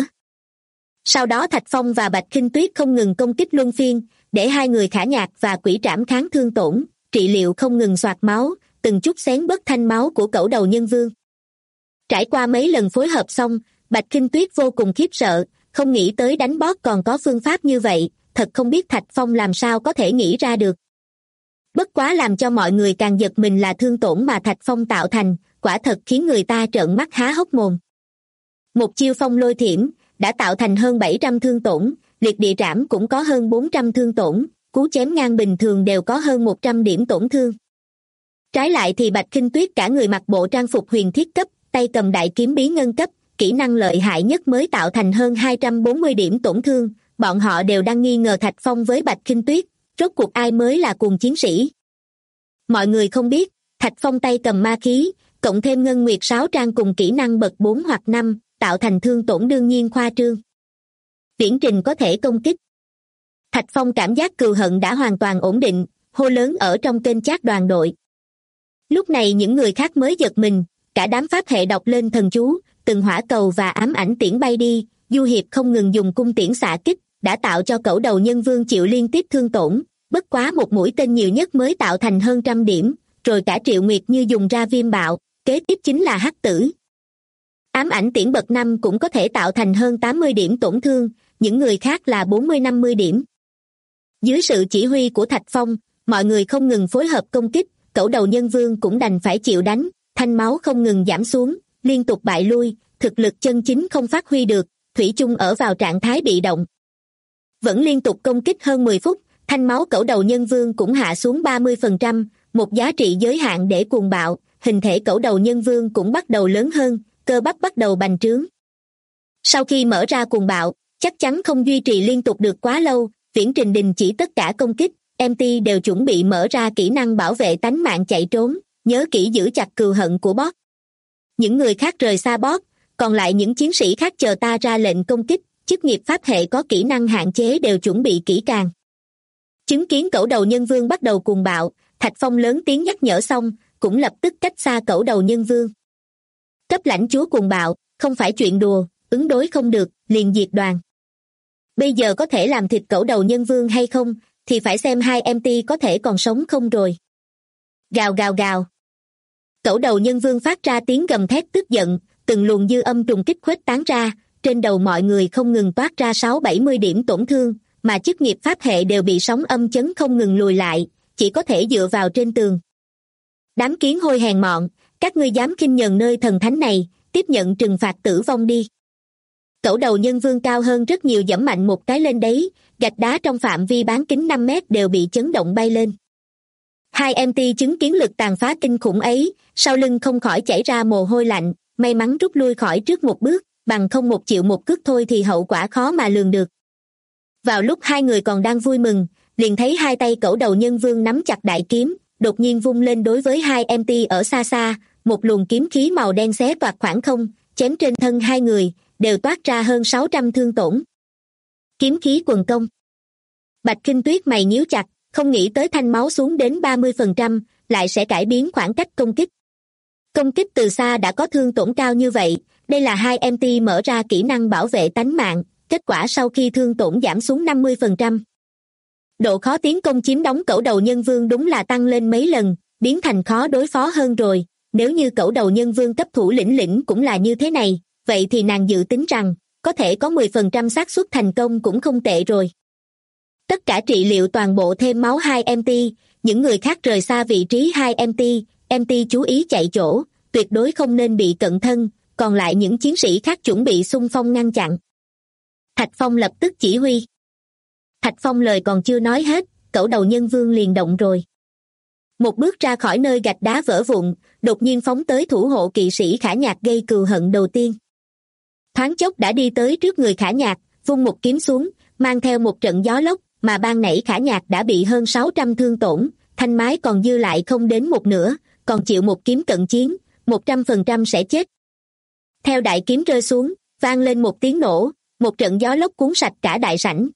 Sau đó Thạch Phong và Bạch Khinh Tuyết không ngừng công kích luân phiên, để 2 người Khả Nhạc và quỷ trảm kháng thương tổn, trị liệu không ngừng soạt máu, từng chút xén bớt thanh máu của cẩu đầu nhân vương. Trải qua mấy lần phối hợp xong, Bạch Khinh Tuyết vô cùng khiếp sợ, không nghĩ tới đánh boss còn có phương pháp như vậy, thật không biết Thạch Phong làm sao có thể nghĩ ra được. Bất quá làm cho mọi người càng giật mình là thương tổn mà Thạch Phong tạo thành, quả thật khiến người ta trợn mắt há hốc mồm. Một chiêu phong lôi thiểm, đã tạo thành hơn 700 thương tổn, liệt địa trảm cũng có hơn 400 thương tổn, cú chém ngang bình thường đều có hơn 100 điểm tổn thương. Trái lại thì Bạch Khinh Tuyết cả người mặc bộ trang phục huyền thiết cấp, tay cầm đại kiếm bí ngân cấp, kỹ năng lợi hại nhất mới tạo thành hơn 240 điểm tổn thương, bọn họ đều đang nghi ngờ Thạch Phong với Bạch Khinh Tuyết, rốt cuộc ai mới là cuồng chiến sĩ. Mọi người không biết, Thạch Phong tay cầm ma khí, cộng thêm ngân nguyệt sáo trang cùng kỹ năng bậc 4 hoặc 5, tạo thành thương tổn đương nhiên khoa trương. Viễn trình có thể công kích. Thạch Phong cảm giác cừu hận đã hoàn toàn ổn định, hô lớn ở trong kênh chat đoàn đội. Lúc này những người khác mới giật mình, cả đám pháp hệ đọc lên thần chú, từng hỏa cầu và ám ảnh tiễn bay đi, Du Hiệp không ngừng dùng cung tiễn xạ kích, đã tạo cho cẩu đầu nhân vương chịu liên tiếp thương tổn, bất quá một mũi tên nhiều nhất mới tạo thành hơn 100 điểm, rồi cả Triệu Nguyệt Như dùng ra viêm bạo, kế tiếp chính là hắc tử. Ám ảnh tiễn bậc 5 cũng có thể tạo thành hơn 80 điểm tổn thương, những người khác là 40-50 điểm. Dưới sự chỉ huy của Thạch Phong, mọi người không ngừng phối hợp công kích, cẩu đầu nhân vương cũng đành phải chịu đánh, thanh máu không ngừng giảm xuống, liên tục bại lui, thực lực chân chính không phát huy được, thủy chung ở vào trạng thái bị động. Vẫn liên tục công kích hơn 10 phút, thanh máu cẩu đầu nhân vương cũng hạ xuống 30%, một giá trị giới hạn để cuồng bạo, hình thể cẩu đầu nhân vương cũng bắt đầu lớn hơn, cơ bắp bắt đầu bành trướng. Sau khi mở ra cuồng bạo, chắc chắn không duy trì liên tục được quá lâu, Viễn Trình đình chỉ tất cả công kích, MT đều chuẩn bị mở ra kỹ năng bảo vệ tánh mạng chạy trốn, nhớ kỹ giữ chặt cừu hận của boss. Những người khác rời xa boss, còn lại những chiến sĩ khác chờ ta ra lệnh công kích, chức nghiệp pháp hệ có kỹ năng hạn chế đều chuẩn bị kỹ càng. Chứng kiến cẩu đầu nhân vương bắt đầu cuồng bạo, Thạch Phong lớn tiếng nhắc nhở xong, cũng lập tức cách xa cẩu đầu nhân vương. Cấp lãnh chúa cuồng bạo, không phải chuyện đùa, ứng đối không được, liền diệt đoàn. Bây giờ có thể làm thịt cẩu đầu nhân vương hay không, thì phải xem hai MT có thể còn sống không rồi. Gào gào gào. Cẩu đầu nhân vương phát ra tiếng gầm thét tức giận, từng luồng dư âm trùng kích khuếch tán ra, trên đầu mọi người không ngừng toát ra 6-70 điểm tổn thương, mà chức nghiệp pháp hệ đều bị sóng âm chấn không ngừng lùi lại, chỉ có thể dựa vào trên tường. Đám kiến hôi hèn mọn, các ngươi dám khinh nhờn nơi thần thánh này, tiếp nhận trừng phạt tử vong đi. Cẩu đầu nhân vương cao hơn rất nhiều giẫm mạnh một cái lên đấy, gạch đá trong phạm vi bán kính 5 mét đều bị chấn động bay lên. Hai MT chứng kiến lực tàn phá kinh khủng ấy, sau lưng không khỏi chảy ra mồ hôi lạnh, may mắn rút lui khỏi trước một bước, bằng không một chịu một cước thôi thì hậu quả khó mà lường được. Vào lúc hai người còn đang vui mừng, liền thấy hai tay cẩu đầu nhân vương nắm chặt đại kiếm, đột nhiên vung lên đối với hai MT ở xa xa, một luồng kiếm khí màu đen xé toạc khoảng không, chém trên thân hai người, đều toát ra hơn 600 thương tổn. Kiếm khí quần công. Bạch Kinh Tuyết mày nhíu chặt, không nghĩ tới thanh máu xuống đến 30%, lại sẽ cải biến khoảng cách công kích. Công kích từ xa đã có thương tổn cao như vậy, đây là hai MT mở ra kỹ năng bảo vệ tánh mạng, kết quả sau khi thương tổn giảm xuống 50%. Độ khó tiến công chiếm đóng cẩu đầu nhân vương đúng là tăng lên mấy lần, biến thành khó đối phó hơn rồi. Nếu như cẩu đầu nhân vương cấp thủ lĩnh cũng là như thế này, vậy thì nàng dự tính rằng, có thể có 10% xác suất thành công cũng không tệ rồi. Tất cả trị liệu toàn bộ thêm máu 2MT, những người khác rời xa vị trí 2MT, MT chú ý chạy chỗ, tuyệt đối không nên bị cận thân, còn lại những chiến sĩ khác chuẩn bị xung phong ngăn chặn. Thạch Phong lập tức chỉ huy. Thạch Phong lời còn chưa nói hết, cẩu đầu nhân vương liền động rồi. Một bước ra khỏi nơi gạch đá vỡ vụn, đột nhiên phóng tới thủ hộ kỵ sĩ Khả Nhạc gây cừu hận đầu tiên. Thoáng chốc đã đi tới trước người Khả Nhạc, vung một kiếm xuống, mang theo một trận gió lốc, mà ban nãy Khả Nhạc đã bị hơn 600 thương tổn, thanh mái còn dư lại không đến một nửa, còn chịu một kiếm cận chiến, 100% sẽ chết. Theo đại kiếm rơi xuống, vang lên một tiếng nổ, một trận gió lốc cuốn sạch cả đại sảnh.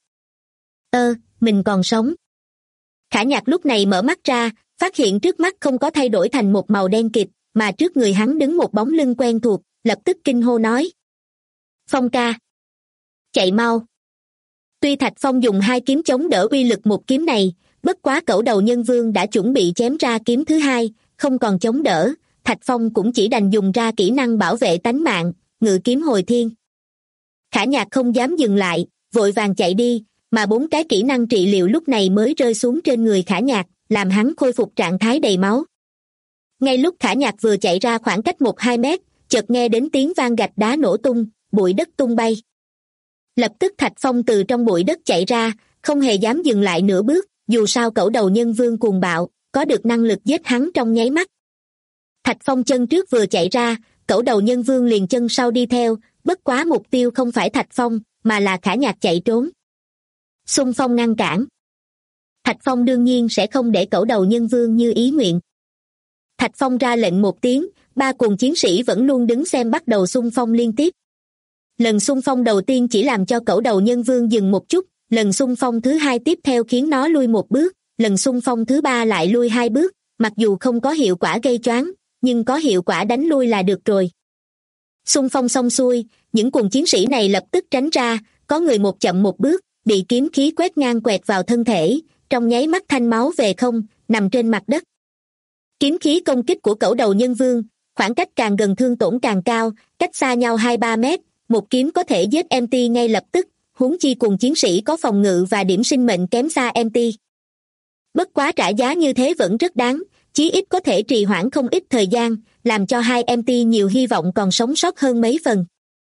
Mình còn sống. Khả Nhạc lúc này mở mắt ra, phát hiện trước mắt không có thay đổi thành một màu đen kịt, mà trước người hắn đứng một bóng lưng quen thuộc, lập tức kinh hô nói. Phong ca! Chạy mau! Tuy Thạch Phong dùng hai kiếm chống đỡ uy lực một kiếm này, bất quá cẩu đầu nhân vương đã chuẩn bị chém ra kiếm thứ hai, không còn chống đỡ, Thạch Phong cũng chỉ đành dùng ra kỹ năng bảo vệ tánh mạng, ngự kiếm hồi thiên. Khả Nhạc không dám dừng lại, vội vàng chạy đi, mà 4 cái kỹ năng trị liệu lúc này mới rơi xuống trên người Khả Nhạc, làm hắn khôi phục trạng thái đầy máu. Ngay lúc Khả Nhạc vừa chạy ra khoảng cách 1-2 mét, chợt nghe đến tiếng vang gạch đá nổ tung, bụi đất tung bay. Lập tức Thạch Phong từ trong bụi đất chạy ra, không hề dám dừng lại nửa bước, dù sao cẩu đầu nhân vương cuồng bạo, có được năng lực giết hắn trong nháy mắt. Thạch Phong chân trước vừa chạy ra, cẩu đầu nhân vương liền chân sau đi theo, bất quá mục tiêu không phải Thạch Phong, mà là Khả Nhạc chạy trốn. Xung phong ngăn cản. Thạch Phong đương nhiên sẽ không để cẩu đầu nhân vương như ý nguyện. Thạch Phong ra lệnh một tiếng, 3 cuồng chiến sĩ vẫn luôn đứng xem bắt đầu xung phong liên tiếp. Lần xung phong đầu tiên chỉ làm cho cẩu đầu nhân vương dừng một chút, lần xung phong thứ hai tiếp theo khiến nó lui một bước, lần xung phong thứ 3 lại lui 2 bước, mặc dù không có hiệu quả gây choáng, nhưng có hiệu quả đánh lui là được rồi. Xung phong xong xuôi, những cuồng chiến sĩ này lập tức tránh ra, có người một chậm một bước, bị kiếm khí quét ngang quẹt vào thân thể, trong nháy mắt thanh máu về không, nằm trên mặt đất. Kiếm khí công kích của cẩu đầu nhân vương, khoảng cách càng gần thương tổn càng cao, cách xa nhau 2-3 mét, một kiếm có thể giết MT ngay lập tức, huống chi cùng chiến sĩ có phòng ngự và điểm sinh mệnh kém xa MT. Bất quá trả giá như thế vẫn rất đáng, chí ít có thể trì hoãn không ít thời gian, làm cho hai MT nhiều hy vọng còn sống sót hơn mấy phần.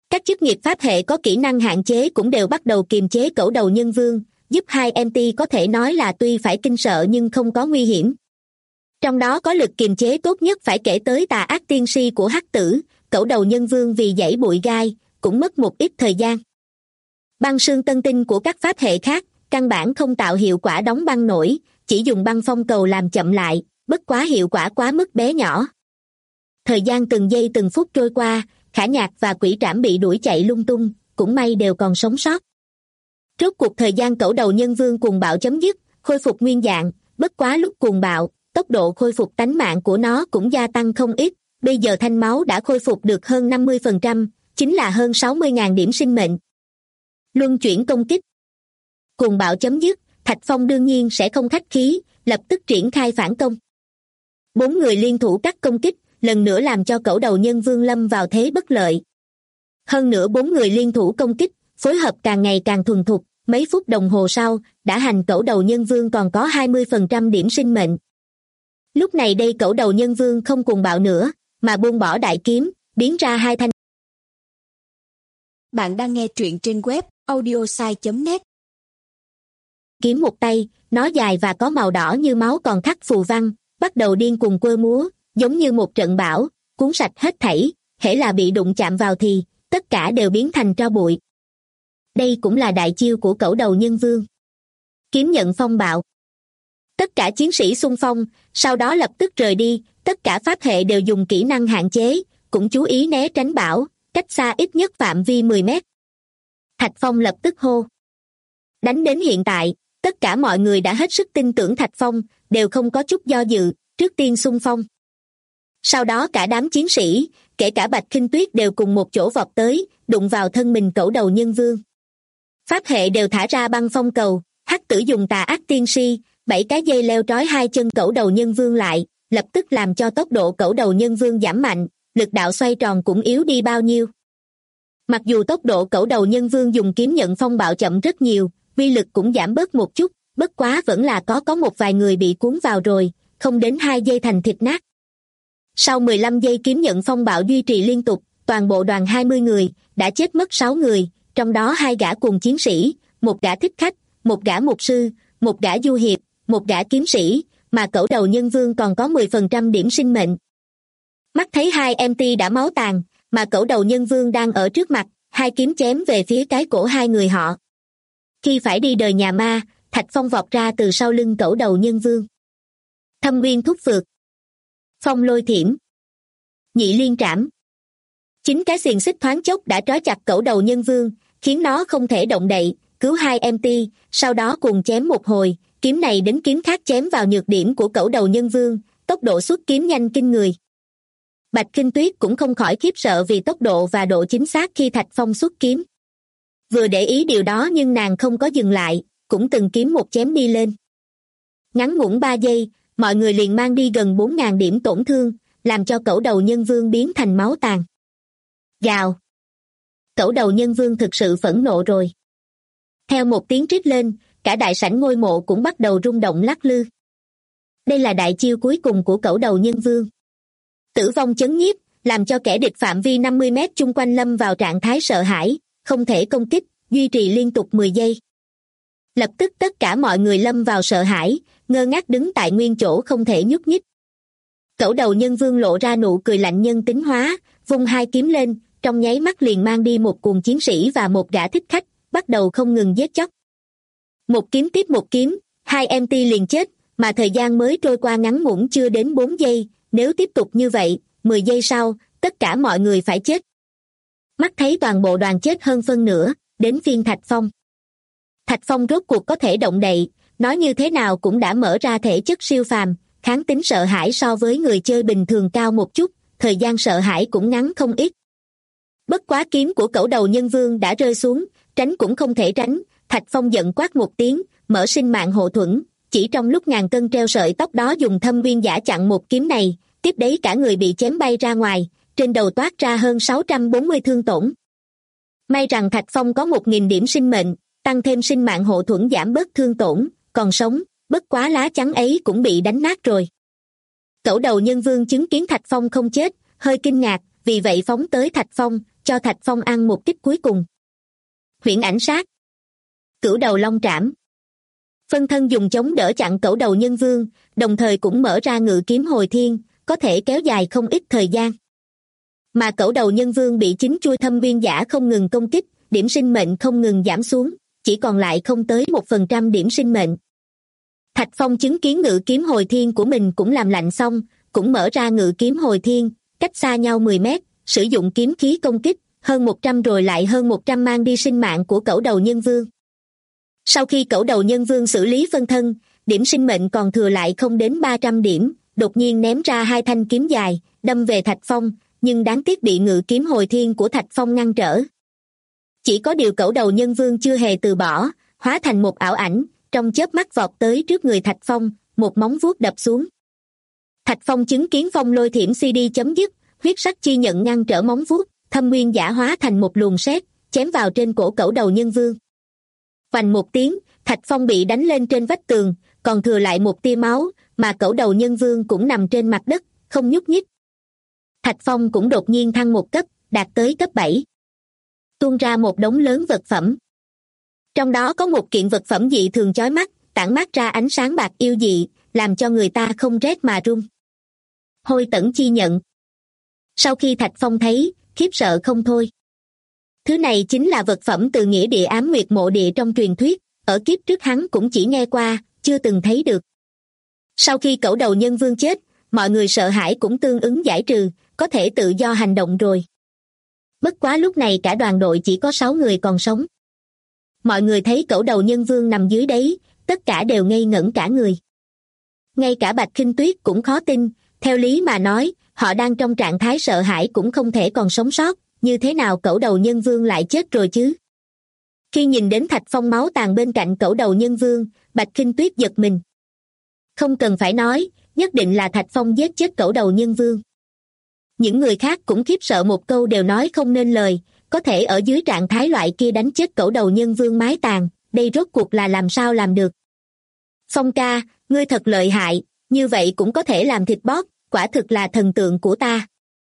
Các chức nghiệp pháp hệ có kỹ năng hạn chế cũng đều bắt đầu kiềm chế cẩu đầu nhân vương, giúp hai MT có thể nói là tuy phải kinh sợ nhưng không có nguy hiểm. Trong đó có lực kiềm chế tốt nhất phải kể tới tà ác tiên si của hắc tử, cẩu đầu nhân vương vì dãy bụi gai, cũng mất một ít thời gian. Băng sương tân tinh của các pháp hệ khác, căn bản không tạo hiệu quả đóng băng nổi, chỉ dùng băng phong cầu làm chậm lại, bất quá hiệu quả quá mức bé nhỏ. Thời gian từng giây từng phút trôi qua, Khả Nhạc và Quỷ Trảm bị đuổi chạy lung tung, cũng may đều còn sống sót. Rốt cuộc thời gian cẩu đầu nhân vương cuồng bạo chấm dứt, khôi phục nguyên dạng, bất quá lúc cuồng bạo, tốc độ khôi phục tánh mạng của nó cũng gia tăng không ít, bây giờ thanh máu đã khôi phục được hơn 50%, chính là hơn 60.000 điểm sinh mệnh. Luân chuyển công kích. Cuồng bạo chấm dứt, Thạch Phong đương nhiên sẽ không khách khí, lập tức triển khai phản công. 4 người liên thủ cắt công kích, lần nữa làm cho cẩu đầu nhân vương lâm vào thế bất lợi. Hơn nữa 4 người liên thủ công kích, phối hợp càng ngày càng thuần thục, mấy phút đồng hồ sau, đã hành cẩu đầu nhân vương còn có 20% điểm sinh mệnh. Lúc này đây cẩu đầu nhân vương không cuồng bạo nữa, mà buông bỏ đại kiếm, biến ra hai thanh. Bạn đang nghe truyện trên web audiosai.net. Kiếm một tay, nó dài và có màu đỏ như máu còn khắc phù văn, bắt đầu điên cuồng quơ múa, giống như một trận bão, cuốn sạch hết thảy, hễ là bị đụng chạm vào thì, tất cả đều biến thành tro bụi. Đây cũng là đại chiêu của cẩu đầu nhân vương. Kiếm nhận phong bạo. Tất cả chiến sĩ xung phong, sau đó lập tức rời đi, tất cả pháp hệ đều dùng kỹ năng hạn chế, cũng chú ý né tránh bão, cách xa ít nhất phạm vi 10 mét. Thạch Phong lập tức hô. Đánh đến hiện tại, tất cả mọi người đã hết sức tin tưởng Thạch Phong, đều không có chút do dự, trước tiên xung phong. Sau đó cả đám chiến sĩ, kể cả Bạch Khinh Tuyết đều cùng một chỗ vọt tới, đụng vào thân mình cẩu đầu nhân vương. Pháp hệ đều thả ra băng phong cầu, hắc tử dùng tà ác tiên si, 7 cái dây leo trói hai chân cẩu đầu nhân vương lại, lập tức làm cho tốc độ cẩu đầu nhân vương giảm mạnh, lực đạo xoay tròn cũng yếu đi bao nhiêu. Mặc dù tốc độ cẩu đầu nhân vương dùng kiếm nhận phong bạo chậm rất nhiều, uy lực cũng giảm bớt một chút, bất quá vẫn là có một vài người bị cuốn vào rồi, không đến 2 giây thành thịt nát. Sau 15 giây kiếm nhận phong bạo duy trì liên tục, toàn bộ đoàn 20 người, đã chết mất 6 người, trong đó 2 gã cùng chiến sĩ, 1 gã thích khách, 1 gã mục sư, 1 gã du hiệp, 1 gã kiếm sĩ, mà cẩu đầu nhân vương còn có 10% điểm sinh mệnh. Mắt thấy 2 MT đã máu tàn, mà cẩu đầu nhân vương đang ở trước mặt, 2 kiếm chém về phía cái cổ 2 người họ. Khi phải đi đời nhà ma, Thạch Phong vọt ra từ sau lưng cẩu đầu nhân vương. Thâm Uyên Thúc Phược, Phong Lôi Thiểm, Nhị Liên Trảm. 9 cái xiềng xích thoáng chốc đã trói chặt cẩu đầu nhân vương, khiến nó không thể động đậy, cứu 2 MT, sau đó cùng chém một hồi, kiếm này đến kiếm khác chém vào nhược điểm của cẩu đầu nhân vương, tốc độ xuất kiếm nhanh kinh người. Bạch Khinh Tuyết cũng không khỏi khiếp sợ vì tốc độ và độ chính xác khi Thạch Phong xuất kiếm. Vừa để ý điều đó nhưng nàng không có dừng lại, cũng từng kiếm một chém đi lên. Ngắn ngủn 3 giây, mọi người liền mang đi gần 4.000 điểm tổn thương, làm cho cẩu đầu nhân vương biến thành máu tàn. Gào! Cẩu đầu nhân vương thực sự phẫn nộ rồi. Theo một tiếng rít lên, cả đại sảnh ngôi mộ cũng bắt đầu rung động lắc lư. Đây là đại chiêu cuối cùng của cẩu đầu nhân vương. Tử vong chấn nhiếp, làm cho kẻ địch phạm vi 50 mét chung quanh lâm vào trạng thái sợ hãi, không thể công kích, duy trì liên tục 10 giây. Lập tức tất cả mọi người lâm vào sợ hãi, ngơ ngác đứng tại nguyên chỗ không thể nhúc nhích. Cẩu đầu nhân vương lộ ra nụ cười lạnh nhân tính hóa, vung 2 kiếm lên, trong nháy mắt liền mang đi một cuồng chiến sĩ và một gã thích khách, bắt đầu không ngừng giết chóc. Một kiếm tiếp một kiếm, 2 MT liền chết, mà thời gian mới trôi qua ngắn ngủn chưa đến 4 giây, nếu tiếp tục như vậy, 10 giây sau, tất cả mọi người phải chết. Mắt thấy toàn bộ đoàn chết hơn phân nửa, đến phiên Thạch Phong. Thạch Phong rốt cuộc có thể động đậy, nói như thế nào cũng đã mở ra thể chất siêu phàm, kháng tính sợ hãi so với người chơi bình thường cao một chút, thời gian sợ hãi cũng ngắn không ít. Bất quá kiếm của cẩu đầu nhân vương đã rơi xuống, tránh cũng không thể tránh, Thạch Phong giận quát một tiếng, mở sinh mạng hộ thuẫn, chỉ trong lúc ngàn cân treo sợi tóc đó dùng Thâm Uyên Giả chặn một kiếm này, tiếp đấy cả người bị chém bay ra ngoài, trên đầu toát ra hơn 640 thương tổn. May rằng Thạch Phong có 1.000 điểm sinh mệnh, tăng thêm sinh mạng hộ thuẫn giảm bớt thương tổn, còn sống, bất quá lá chắn ấy cũng bị đánh nát rồi. Cẩu đầu nhân vương chứng kiến Thạch Phong không chết, hơi kinh ngạc, vì vậy phóng tới Thạch Phong, cho Thạch Phong ăn một kích cuối cùng. Huyễn ảnh sát, cửu đầu long trảm. Phân thân dùng chống đỡ chặn cẩu đầu nhân vương, đồng thời cũng mở ra ngự kiếm hồi thiên, có thể kéo dài không ít thời gian. Mà cẩu đầu nhân vương bị chính chui thâm viên giả không ngừng công kích, điểm sinh mệnh không ngừng giảm xuống, chỉ còn lại không tới 1% điểm sinh mệnh. Thạch Phong chứng kiến ngự kiếm hồi thiên của mình cũng làm lạnh xong, cũng mở ra ngự kiếm hồi thiên, cách xa nhau 10 mét, sử dụng kiếm khí công kích, hơn 100 rồi lại hơn 100 mang đi sinh mạng của cẩu đầu nhân vương. Sau khi cẩu đầu nhân vương xử lý phân thân, điểm sinh mệnh còn thừa lại không đến 300 điểm, đột nhiên ném ra 2 thanh kiếm dài, đâm về Thạch Phong, nhưng đáng tiếc bị ngự kiếm hồi thiên của Thạch Phong ngăn trở. Chỉ có điều cẩu đầu nhân vương chưa hề từ bỏ, hóa thành một ảo ảnh, trong chớp mắt vọt tới trước người Thạch Phong, một móng vuốt đập xuống. Thạch Phong chứng kiến phong lôi thiểm CD chấm dứt, huyết sắc chi nhận ngăn trở móng vuốt, thâm nguyên giả hóa thành một luồng sét, chém vào trên cổ cẩu đầu nhân vương. Vành một tiếng, Thạch Phong bị đánh lên trên vách tường, còn thừa lại một tia máu, mà cẩu đầu nhân vương cũng nằm trên mặt đất, không nhúc nhích. Thạch Phong cũng đột nhiên thăng một cấp, đạt tới cấp 7. Tuôn ra một đống lớn vật phẩm. Trong đó có một kiện vật phẩm dị thường chói mắt, tản mát ra ánh sáng bạc yêu dị, làm cho người ta không rét mà run. Hôi tẩn chi nhận. Sau khi Thạch Phong thấy, khiếp sợ không thôi. Thứ này chính là vật phẩm từ nghĩa địa ám nguyệt mộ địa trong truyền thuyết, ở kiếp trước hắn cũng chỉ nghe qua, chưa từng thấy được. Sau khi cẩu đầu nhân vương chết, mọi người sợ hãi cũng tương ứng giải trừ, có thể tự do hành động rồi. Bất quá lúc này cả đoàn đội chỉ có 6 người còn sống. Mọi người thấy cẩu đầu nhân vương nằm dưới đấy, tất cả đều ngây ngẩn cả người. Ngay cả Bạch Khinh Tuyết cũng khó tin, theo lý mà nói, họ đang trong trạng thái sợ hãi cũng không thể còn sống sót, như thế nào cẩu đầu nhân vương lại chết rồi chứ? Khi nhìn đến Thạch Phong máu tàn bên cạnh cẩu đầu nhân vương, Bạch Khinh Tuyết giật mình. Không cần phải nói, nhất định là Thạch Phong giết chết cẩu đầu nhân vương. Những người khác cũng khiếp sợ một câu đều nói không nên lời, có thể ở dưới trạng thái loại kia đánh chết cẩu đầu nhân vương mái tàn, đây rốt cuộc là làm sao làm được? Phong ca, ngươi thật lợi hại, như vậy cũng có thể làm thịt bóp, quả thực là thần tượng của ta.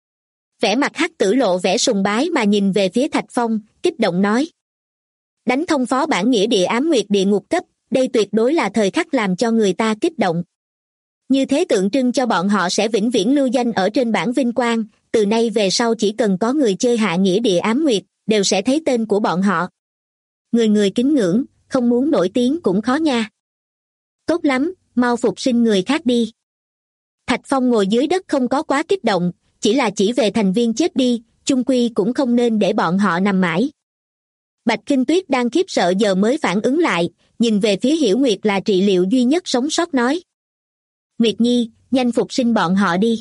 Vẻ mặt Hắc Tử lộ vẻ sùng bái mà nhìn về phía Thạch Phong, kích động nói. Đánh thông phó bản nghĩa địa ám nguyệt địa ngục cấp, đây tuyệt đối là thời khắc làm cho người ta kích động. Như thế tượng trưng cho bọn họ sẽ vĩnh viễn lưu danh ở trên bảng vinh quang, từ nay về sau chỉ cần có người chơi hạ nghĩa địa ám nguyệt, đều sẽ thấy tên của bọn họ. Người người kính ngưỡng, không muốn nổi tiếng cũng khó nha. Tốt lắm, mau phục sinh người khác đi. Thạch Phong ngồi dưới đất không có quá kích động, chỉ về thành viên chết đi, chung quy cũng không nên để bọn họ nằm mãi. Bạch Khinh Tuyết đang khiếp sợ giờ mới phản ứng lại, nhìn về phía Hiểu Nguyệt là trị liệu duy nhất sống sót nói. Nguyệt Nhi, nhanh phục sinh bọn họ đi.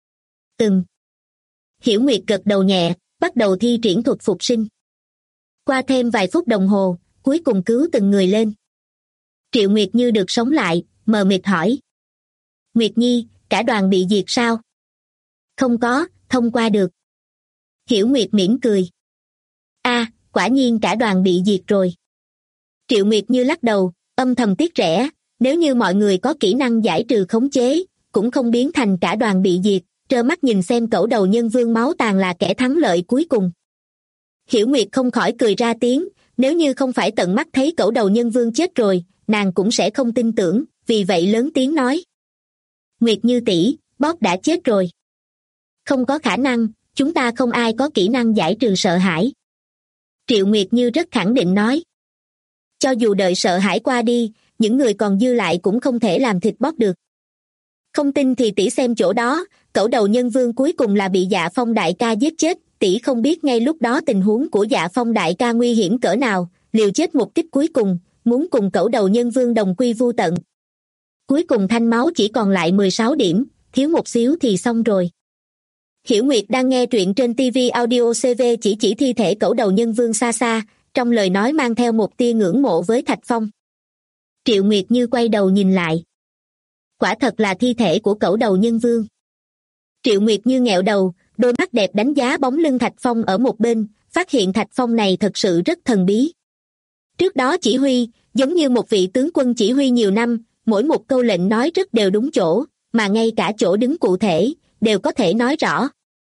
Hiểu Nguyệt gật đầu nhẹ, bắt đầu thi triển thuật phục sinh. Qua thêm vài phút đồng hồ, cuối cùng cứu từng người lên. Triệu Nguyệt Như được sống lại, mờ mịt hỏi. Nguyệt Nhi, cả đoàn bị diệt sao? Không có, thông qua được. Hiểu Nguyệt mỉm cười. Quả nhiên cả đoàn bị diệt rồi. Triệu Nguyệt Như lắc đầu, âm thầm tiếc rẻ, nếu như mọi người có kỹ năng giải trừ khống chế, cũng không biến thành cả đoàn bị diệt, trơ mắt nhìn xem cẩu đầu nhân vương máu tàn là kẻ thắng lợi cuối cùng. Hiểu Nguyệt không khỏi cười ra tiếng, nếu như không phải tận mắt thấy cẩu đầu nhân vương chết rồi, nàng cũng sẽ không tin tưởng, vì vậy lớn tiếng nói. Nguyệt Như tỷ, Bob đã chết rồi. Không có khả năng, chúng ta không ai có kỹ năng giải trừ sợ hãi. Triệu Nguyệt Như rất khẳng định nói. Cho dù đợi sợ hãi qua đi, những người còn dư lại cũng không thể làm thịt Bob được. Không tin thì tỷ xem chỗ đó, cẩu đầu nhân vương cuối cùng là bị Dạ Phong đại ca giết chết, tỷ không biết ngay lúc đó tình huống của Dạ Phong đại ca nguy hiểm cỡ nào, liều chết một kích cuối cùng, muốn cùng cẩu đầu nhân vương đồng quy vu tận. Cuối cùng thanh máu chỉ còn lại 16 điểm, thiếu một xíu thì xong rồi. Hiểu Nguyệt đang nghe truyện trên TV Audio CV chỉ thi thể cẩu đầu nhân vương xa xa, trong lời nói mang theo một tia ngưỡng mộ với Thạch Phong. Triệu Nguyệt Như quay đầu nhìn lại. Quả thật là thi thể của cẩu đầu nhân vương. Triệu Nguyệt Như nghẹo đầu, đôi mắt đẹp đánh giá bóng lưng Thạch Phong ở một bên, phát hiện Thạch Phong này thật sự rất thần bí. Trước đó chỉ huy, giống như một vị tướng quân chỉ huy nhiều năm, mỗi một câu lệnh nói rất đều đúng chỗ, mà ngay cả chỗ đứng cụ thể, đều có thể nói rõ.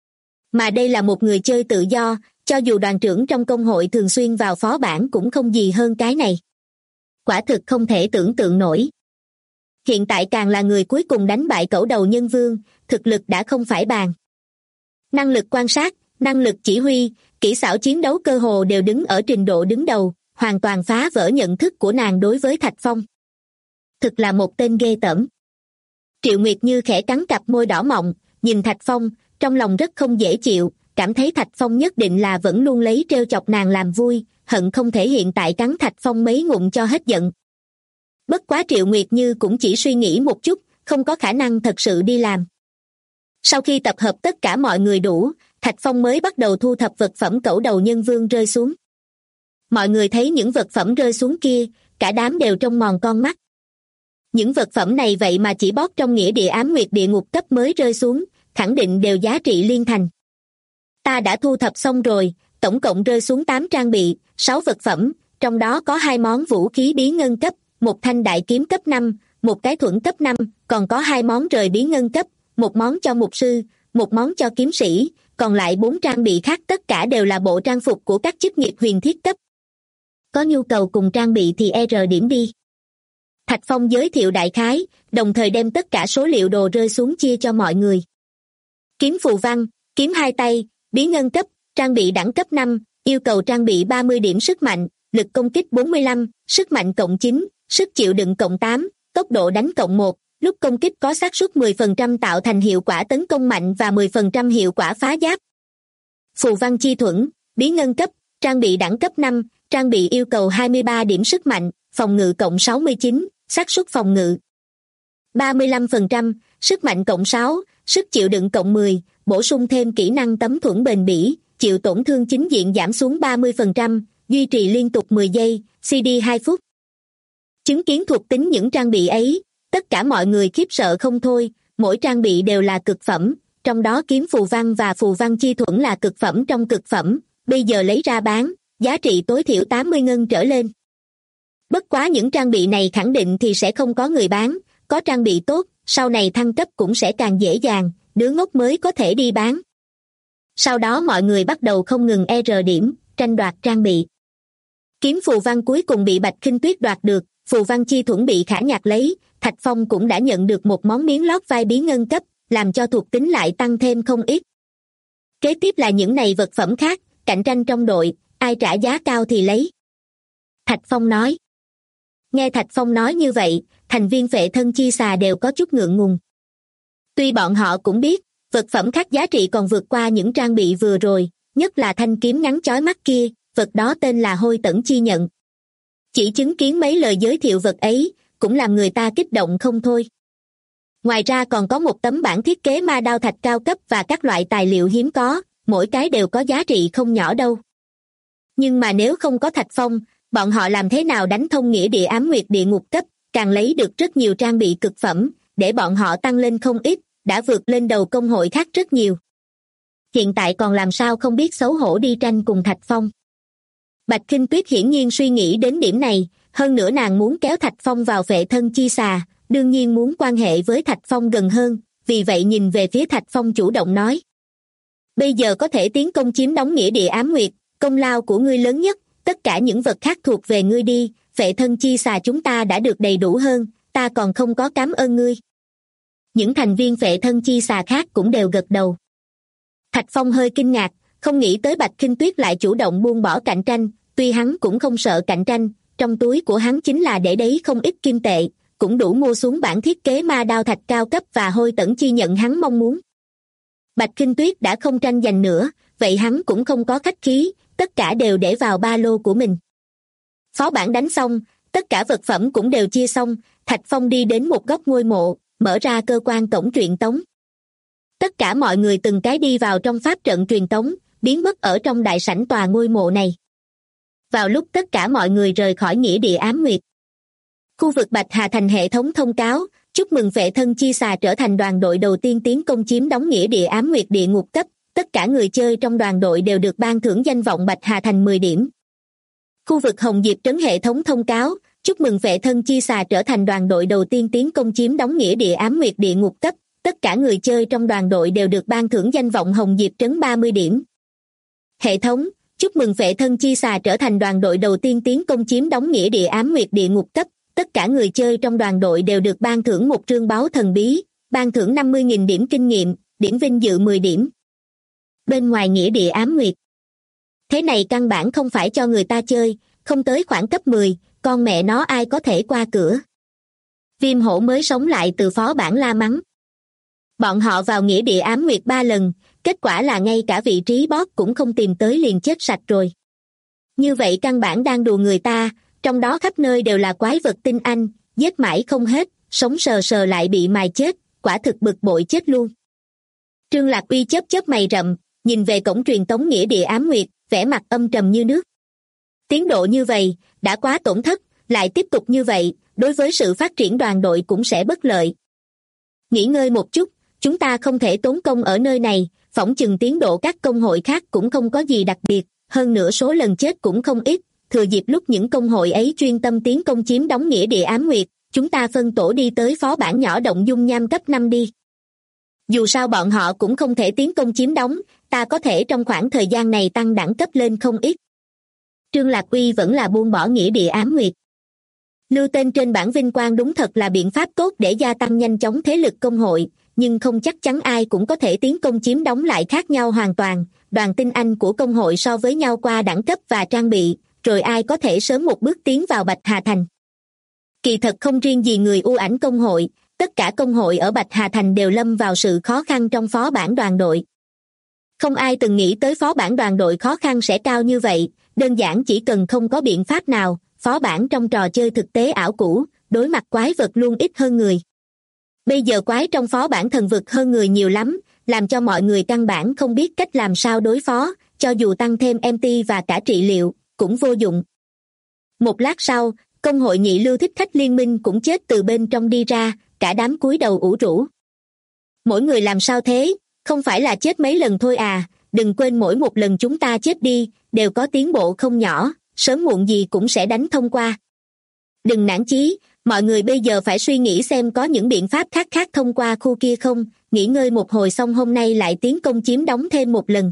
Mà đây là một người chơi tự do, cho dù đoàn trưởng trong công hội thường xuyên vào phó bản cũng không gì hơn cái này. Quả thực không thể tưởng tượng nổi. Hiện tại càng là người cuối cùng đánh bại cẩu đầu nhân vương, thực lực đã không phải bàn. Năng lực quan sát, năng lực chỉ huy, kỹ xảo chiến đấu cơ hồ đều đứng ở trình độ đứng đầu, hoàn toàn phá vỡ nhận thức của nàng đối với Thạch Phong. Thực là một tên ghê tởm. Triệu Nguyệt Như khẽ cắn cặp môi đỏ mọng, nhìn Thạch Phong, trong lòng rất không dễ chịu, cảm thấy Thạch Phong nhất định là vẫn luôn lấy trêu chọc nàng làm vui, hận không thể hiện tại cắn Thạch Phong mấy ngụm cho hết giận. Bất quá Triệu Nguyệt Như cũng chỉ suy nghĩ một chút, không có khả năng thật sự đi làm. Sau khi tập hợp tất cả mọi người đủ, Thạch Phong mới bắt đầu thu thập vật phẩm cẩu đầu nhân vương rơi xuống. Mọi người thấy những vật phẩm rơi xuống kia, cả đám đều trông mòn con mắt. Những vật phẩm này vậy mà chỉ bóp trong nghĩa địa ám nguyệt địa ngục cấp mới rơi xuống, khẳng định đều giá trị liên thành. Ta đã thu thập xong rồi, tổng cộng rơi xuống 8 trang bị, 6 vật phẩm, trong đó có 2 món vũ khí bí ngân cấp, một thanh đại kiếm cấp 5, một cái thuẫn cấp 5, còn có 2 món rời bí ngân cấp, một món cho mục sư, một món cho kiếm sĩ, còn lại 4 trang bị khác tất cả đều là bộ trang phục của các chức nghiệp huyền thiết cấp. Có nhu cầu cùng trang bị thì điểm đi. Thạch Phong giới thiệu đại khái, đồng thời đem tất cả số liệu đồ rơi xuống chia cho mọi người. Kiếm phù văn, kiếm 2 tay, bí ngân cấp, trang bị đẳng cấp 5, yêu cầu trang bị 30 điểm sức mạnh, lực công kích 45, sức mạnh cộng 9, sức chịu đựng cộng 8, tốc độ đánh cộng 1, lúc công kích có xác suất 10% tạo thành hiệu quả tấn công mạnh và 10% hiệu quả phá giáp. Phù văn chi thuẫn, bí ngân cấp, trang bị đẳng cấp 5, trang bị yêu cầu 23 điểm sức mạnh, phòng ngự cộng 69, xác suất phòng ngự 35%, sức mạnh cộng 6, sức chịu đựng cộng 10, bổ sung thêm kỹ năng tấm thuẫn bền bỉ, chịu tổn thương chính diện giảm xuống 30%, duy trì liên tục 10 giây, CD 2 phút. Chứng kiến thuộc tính những trang bị ấy, tất cả mọi người khiếp sợ không thôi, mỗi trang bị đều là cực phẩm, trong đó kiếm phù văn và phù văn chi thuẫn là cực phẩm trong cực phẩm, bây giờ lấy ra bán, giá trị tối thiểu 80 ngân trở lên. Bất quá những trang bị này khẳng định thì sẽ không có người bán, có trang bị tốt, sau này thăng cấp cũng sẽ càng dễ dàng, đứa ngốc mới có thể đi bán. Sau đó mọi người bắt đầu không ngừng điểm, tranh đoạt trang bị. Kiếm phù văn cuối cùng bị Bạch Khinh Tuyết đoạt được, phù văn chi thuẫn bị Khả Nhạc lấy, Thạch Phong cũng đã nhận được một món miếng lót vai bí ngân cấp, làm cho thuộc tính lại tăng thêm không ít. Kế tiếp là những này vật phẩm khác, cạnh tranh trong đội, ai trả giá cao thì lấy. Thạch Phong nói. Nghe Thạch Phong nói như vậy, thành viên Phệ Thân Chi Xà đều có chút ngượng ngùng. Tuy bọn họ cũng biết, vật phẩm khác giá trị còn vượt qua những trang bị vừa rồi, nhất là thanh kiếm ngắn chói mắt kia, vật đó tên là Hôi Tẩn Chi Nhận. Chỉ chứng kiến mấy lời giới thiệu vật ấy, cũng làm người ta kích động không thôi. Ngoài ra còn có một tấm bản thiết kế ma đao thạch cao cấp và các loại tài liệu hiếm có, mỗi cái đều có giá trị không nhỏ đâu. Nhưng mà nếu không có Thạch Phong, bọn họ làm thế nào đánh thông nghĩa địa ám nguyệt địa ngục cấp, càng lấy được rất nhiều trang bị cực phẩm, để bọn họ tăng lên không ít, đã vượt lên đầu công hội khác rất nhiều. Hiện tại còn làm sao không biết xấu hổ đi tranh cùng Thạch Phong. Bạch Khinh Tuyết hiển nhiên suy nghĩ đến điểm này, hơn nữa nàng muốn kéo Thạch Phong vào Phệ Thân Chi Xà, đương nhiên muốn quan hệ với Thạch Phong gần hơn, vì vậy nhìn về phía Thạch Phong chủ động nói. Bây giờ có thể tiến công chiếm đóng nghĩa địa ám nguyệt, công lao của ngươi lớn nhất, tất cả những vật khác thuộc về ngươi đi, Phệ Thân Chi Xà chúng ta đã được đầy đủ hơn, ta còn không có cảm ơn ngươi. Những thành viên Phệ Thân Chi Xà khác cũng đều gật đầu. Thạch Phong hơi kinh ngạc, không nghĩ tới Bạch Khinh Tuyết lại chủ động buông bỏ cạnh tranh, tuy hắn cũng không sợ cạnh tranh, trong túi của hắn chính là để đấy không ít kim tệ, cũng đủ mua xuống bản thiết kế ma đao thạch cao cấp và Hôi Tẩn Chi Nhận hắn mong muốn. Bạch Khinh Tuyết đã không tranh giành nữa, vậy hắn cũng không có khách khí, tất cả đều để vào ba lô của mình. Phó bản đánh xong, tất cả vật phẩm cũng đều chia xong, Thạch Phong đi đến một góc ngôi mộ, mở ra cơ quan cổng truyền tống. Tất cả mọi người từng cái đi vào trong pháp trận truyền tống, biến mất ở trong đại sảnh tòa ngôi mộ này. Vào lúc tất cả mọi người rời khỏi nghĩa địa ám nguyệt, khu vực Bạch Hà Thành hệ thống thông cáo, chúc mừng Phệ Thân Chi Xà trở thành đoàn đội đầu tiên tiến công chiếm đóng nghĩa địa ám nguyệt địa ngục cấp, tất cả người chơi trong đoàn đội đều được ban thưởng danh vọng Bạch Hà Thành 10 điểm. Khu vực Hồng Diệp Trấn hệ thống thông cáo, chúc mừng Phệ Thân Chi Xà trở thành đoàn đội đầu tiên tiến công chiếm đóng nghĩa địa ám nguyệt địa ngục cấp, tất cả người chơi trong đoàn đội đều được ban thưởng danh vọng Hồng Diệp Trấn 30 điểm. Hệ thống, chúc mừng Phệ Thân Chi Xà trở thành đoàn đội đầu tiên tiến công chiếm đóng nghĩa địa ám nguyệt địa ngục cấp. Tất cả người chơi trong đoàn đội đều được ban thưởng một trương báu thần bí, ban thưởng 50.000 điểm kinh nghiệm, điểm vinh dự 10 điểm. Bên ngoài nghĩa địa ám nguyệt. Thế này căn bản không phải cho người ta chơi, không tới khoảng cấp 10, con mẹ nó ai có thể qua cửa. Viêm hổ mới sống lại từ phó bản la mắng. Bọn họ vào nghĩa địa ám nguyệt 3 lần, kết quả là ngay cả vị trí boss cũng không tìm tới liền chết sạch rồi. Như vậy căn bản đang đùa người ta, trong đó khắp nơi đều là quái vật tinh anh, giết mãi không hết, sống sờ sờ lại bị mài chết, quả thực bực bội chết luôn. Trương Lạc Uy chớp chớp mày rậm, nhìn về cổng truyền tống nghĩa địa ám nguyệt, vẻ mặt âm trầm như nước. Tiến độ như vậy, đã quá tổn thất, lại tiếp tục như vậy, đối với sự phát triển đoàn đội cũng sẽ bất lợi. Nghỉ ngơi một chút, chúng ta không thể tốn công ở nơi này, phỏng chừng tiến độ các công hội khác cũng không có gì đặc biệt, hơn nữa số lần chết cũng không ít, thừa dịp lúc những công hội ấy chuyên tâm tiến công chiếm đóng nghĩa địa ám nguyệt, chúng ta phân tổ đi tới phó bản nhỏ động dung nham cấp 5 đi. Dù sao bọn họ cũng không thể tiến công chiếm đóng, ta có thể trong khoảng thời gian này tăng đẳng cấp lên không ít. Trương Lạc Uy vẫn là buông bỏ nghĩa địa ám nguyệt. Lưu tên trên bảng vinh quang đúng thật là biện pháp tốt để gia tăng nhanh chóng thế lực công hội, nhưng không chắc chắn ai cũng có thể tiến công chiếm đóng lại khác nhau hoàn toàn, đoàn tinh anh của công hội so với nhau qua đẳng cấp và trang bị, rồi ai có thể sớm một bước tiến vào Bạch Hà Thành. Kỳ thật không riêng gì người ưu ảnh công hội, tất cả công hội ở Bạch Hà Thành đều lâm vào sự khó khăn trong phó bản đoàn đội. Không ai từng nghĩ tới phó bản đoàn đội khó khăn sẽ cao như vậy, đơn giản chỉ cần không có biện pháp nào, phó bản trong trò chơi thực tế ảo cũ, đối mặt quái vật luôn ít hơn người. Bây giờ quái trong phó bản thần vực hơn người nhiều lắm, làm cho mọi người căn bản không biết cách làm sao đối phó, cho dù tăng thêm MT và cả trị liệu, cũng vô dụng. Một lát sau, công hội nhị lưu thích khách liên minh cũng chết từ bên trong đi ra, cả đám cúi đầu ủ rũ. Mỗi người làm sao thế, không phải là chết mấy lần thôi à, đừng quên mỗi một lần chúng ta chết đi, đều có tiến bộ không nhỏ, sớm muộn gì cũng sẽ đánh thông qua. Đừng nản chí, mọi người bây giờ phải suy nghĩ xem có những biện pháp khác thông qua khu kia không, nghỉ ngơi một hồi xong hôm nay lại tiến công chiếm đóng thêm một lần.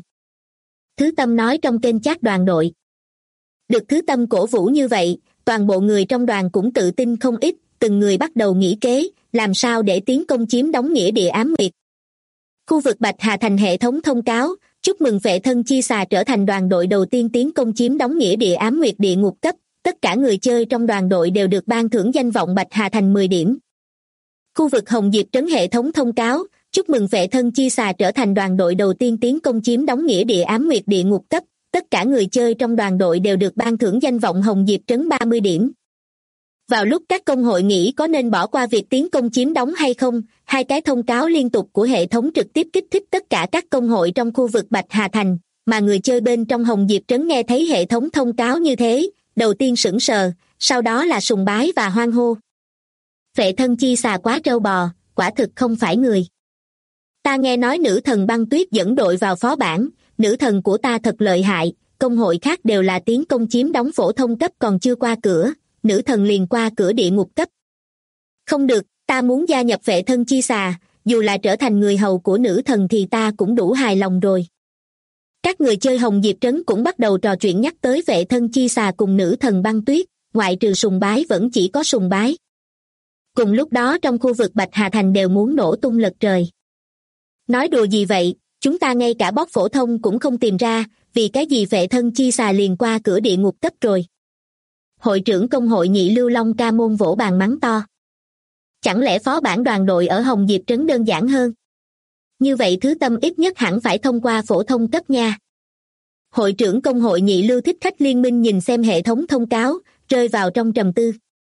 Thứ Tâm nói trong kênh chat đoàn đội. Được Thứ Tâm cổ vũ như vậy, toàn bộ người trong đoàn cũng tự tin không ít, từng người bắt đầu nghĩ kế, làm sao để tiến công chiếm đóng nghĩa địa ám nguyệt. Khu vực Bạch Hà Thành hệ thống thông cáo, chúc mừng Phệ Thân Chi Xà trở thành đoàn đội đầu tiên tiến công chiếm đóng nghĩa địa ám nguyệt địa ngục cấp, tất cả người chơi trong đoàn đội đều được ban thưởng danh vọng Bạch Hà Thành 10 điểm. Khu vực Hồng Diệp Trấn hệ thống thông cáo, chúc mừng Phệ Thân Chi Xà trở thành đoàn đội đầu tiên tiến công chiếm đóng nghĩa địa ám nguyệt địa ngục cấp, tất cả người chơi trong đoàn đội đều được ban thưởng danh vọng Hồng Diệp Trấn 30 điểm. Vào lúc các công hội nghĩ có nên bỏ qua việc tiến công chiếm đóng hay không, hai cái thông cáo liên tục của hệ thống trực tiếp kích thích tất cả các công hội trong khu vực Bạch Hà Thành, mà người chơi bên trong Hồng Diệp Trấn nghe thấy hệ thống thông cáo như thế, đầu tiên sững sờ, sau đó là sùng bái và hoan hô. Phệ Thân Chi Xà quá trâu bò, quả thực không phải người. Ta nghe nói nữ thần băng tuyết dẫn đội vào phó bản, nữ thần của ta thật lợi hại, công hội khác đều là tiến công chiếm đóng phổ thông cấp còn chưa qua cửa, nữ thần liền qua cửa địa ngục cấp. Không được, ta muốn gia nhập Phệ Thân Chi Xà, dù là trở thành người hầu của nữ thần thì ta cũng đủ hài lòng rồi. Các người chơi Hồng Diệp Trấn cũng bắt đầu trò chuyện nhắc tới Phệ Thân Chi Xà cùng nữ thần băng tuyết, ngoại trừ sùng bái vẫn chỉ có sùng bái. Cùng lúc đó trong khu vực Bạch Hà Thành đều muốn nổ tung lật trời. Nói đùa gì vậy, chúng ta ngay cả bot phổ thông cũng không tìm ra, vì cái gì Phệ Thân Chi Xà liền qua cửa địa ngục cấp rồi. Hội trưởng công hội nhị lưu Long Ca Môn vỗ bàn mắng to. Chẳng lẽ phó bản đoàn đội ở Hồng Diệp Trấn đơn giản hơn? Như vậy Thứ Tâm ít nhất hẳn phải thông qua phổ thông cấp nha. Hội trưởng công hội nhị lưu thích khách liên minh nhìn xem hệ thống thông cáo, rơi vào trong trầm tư.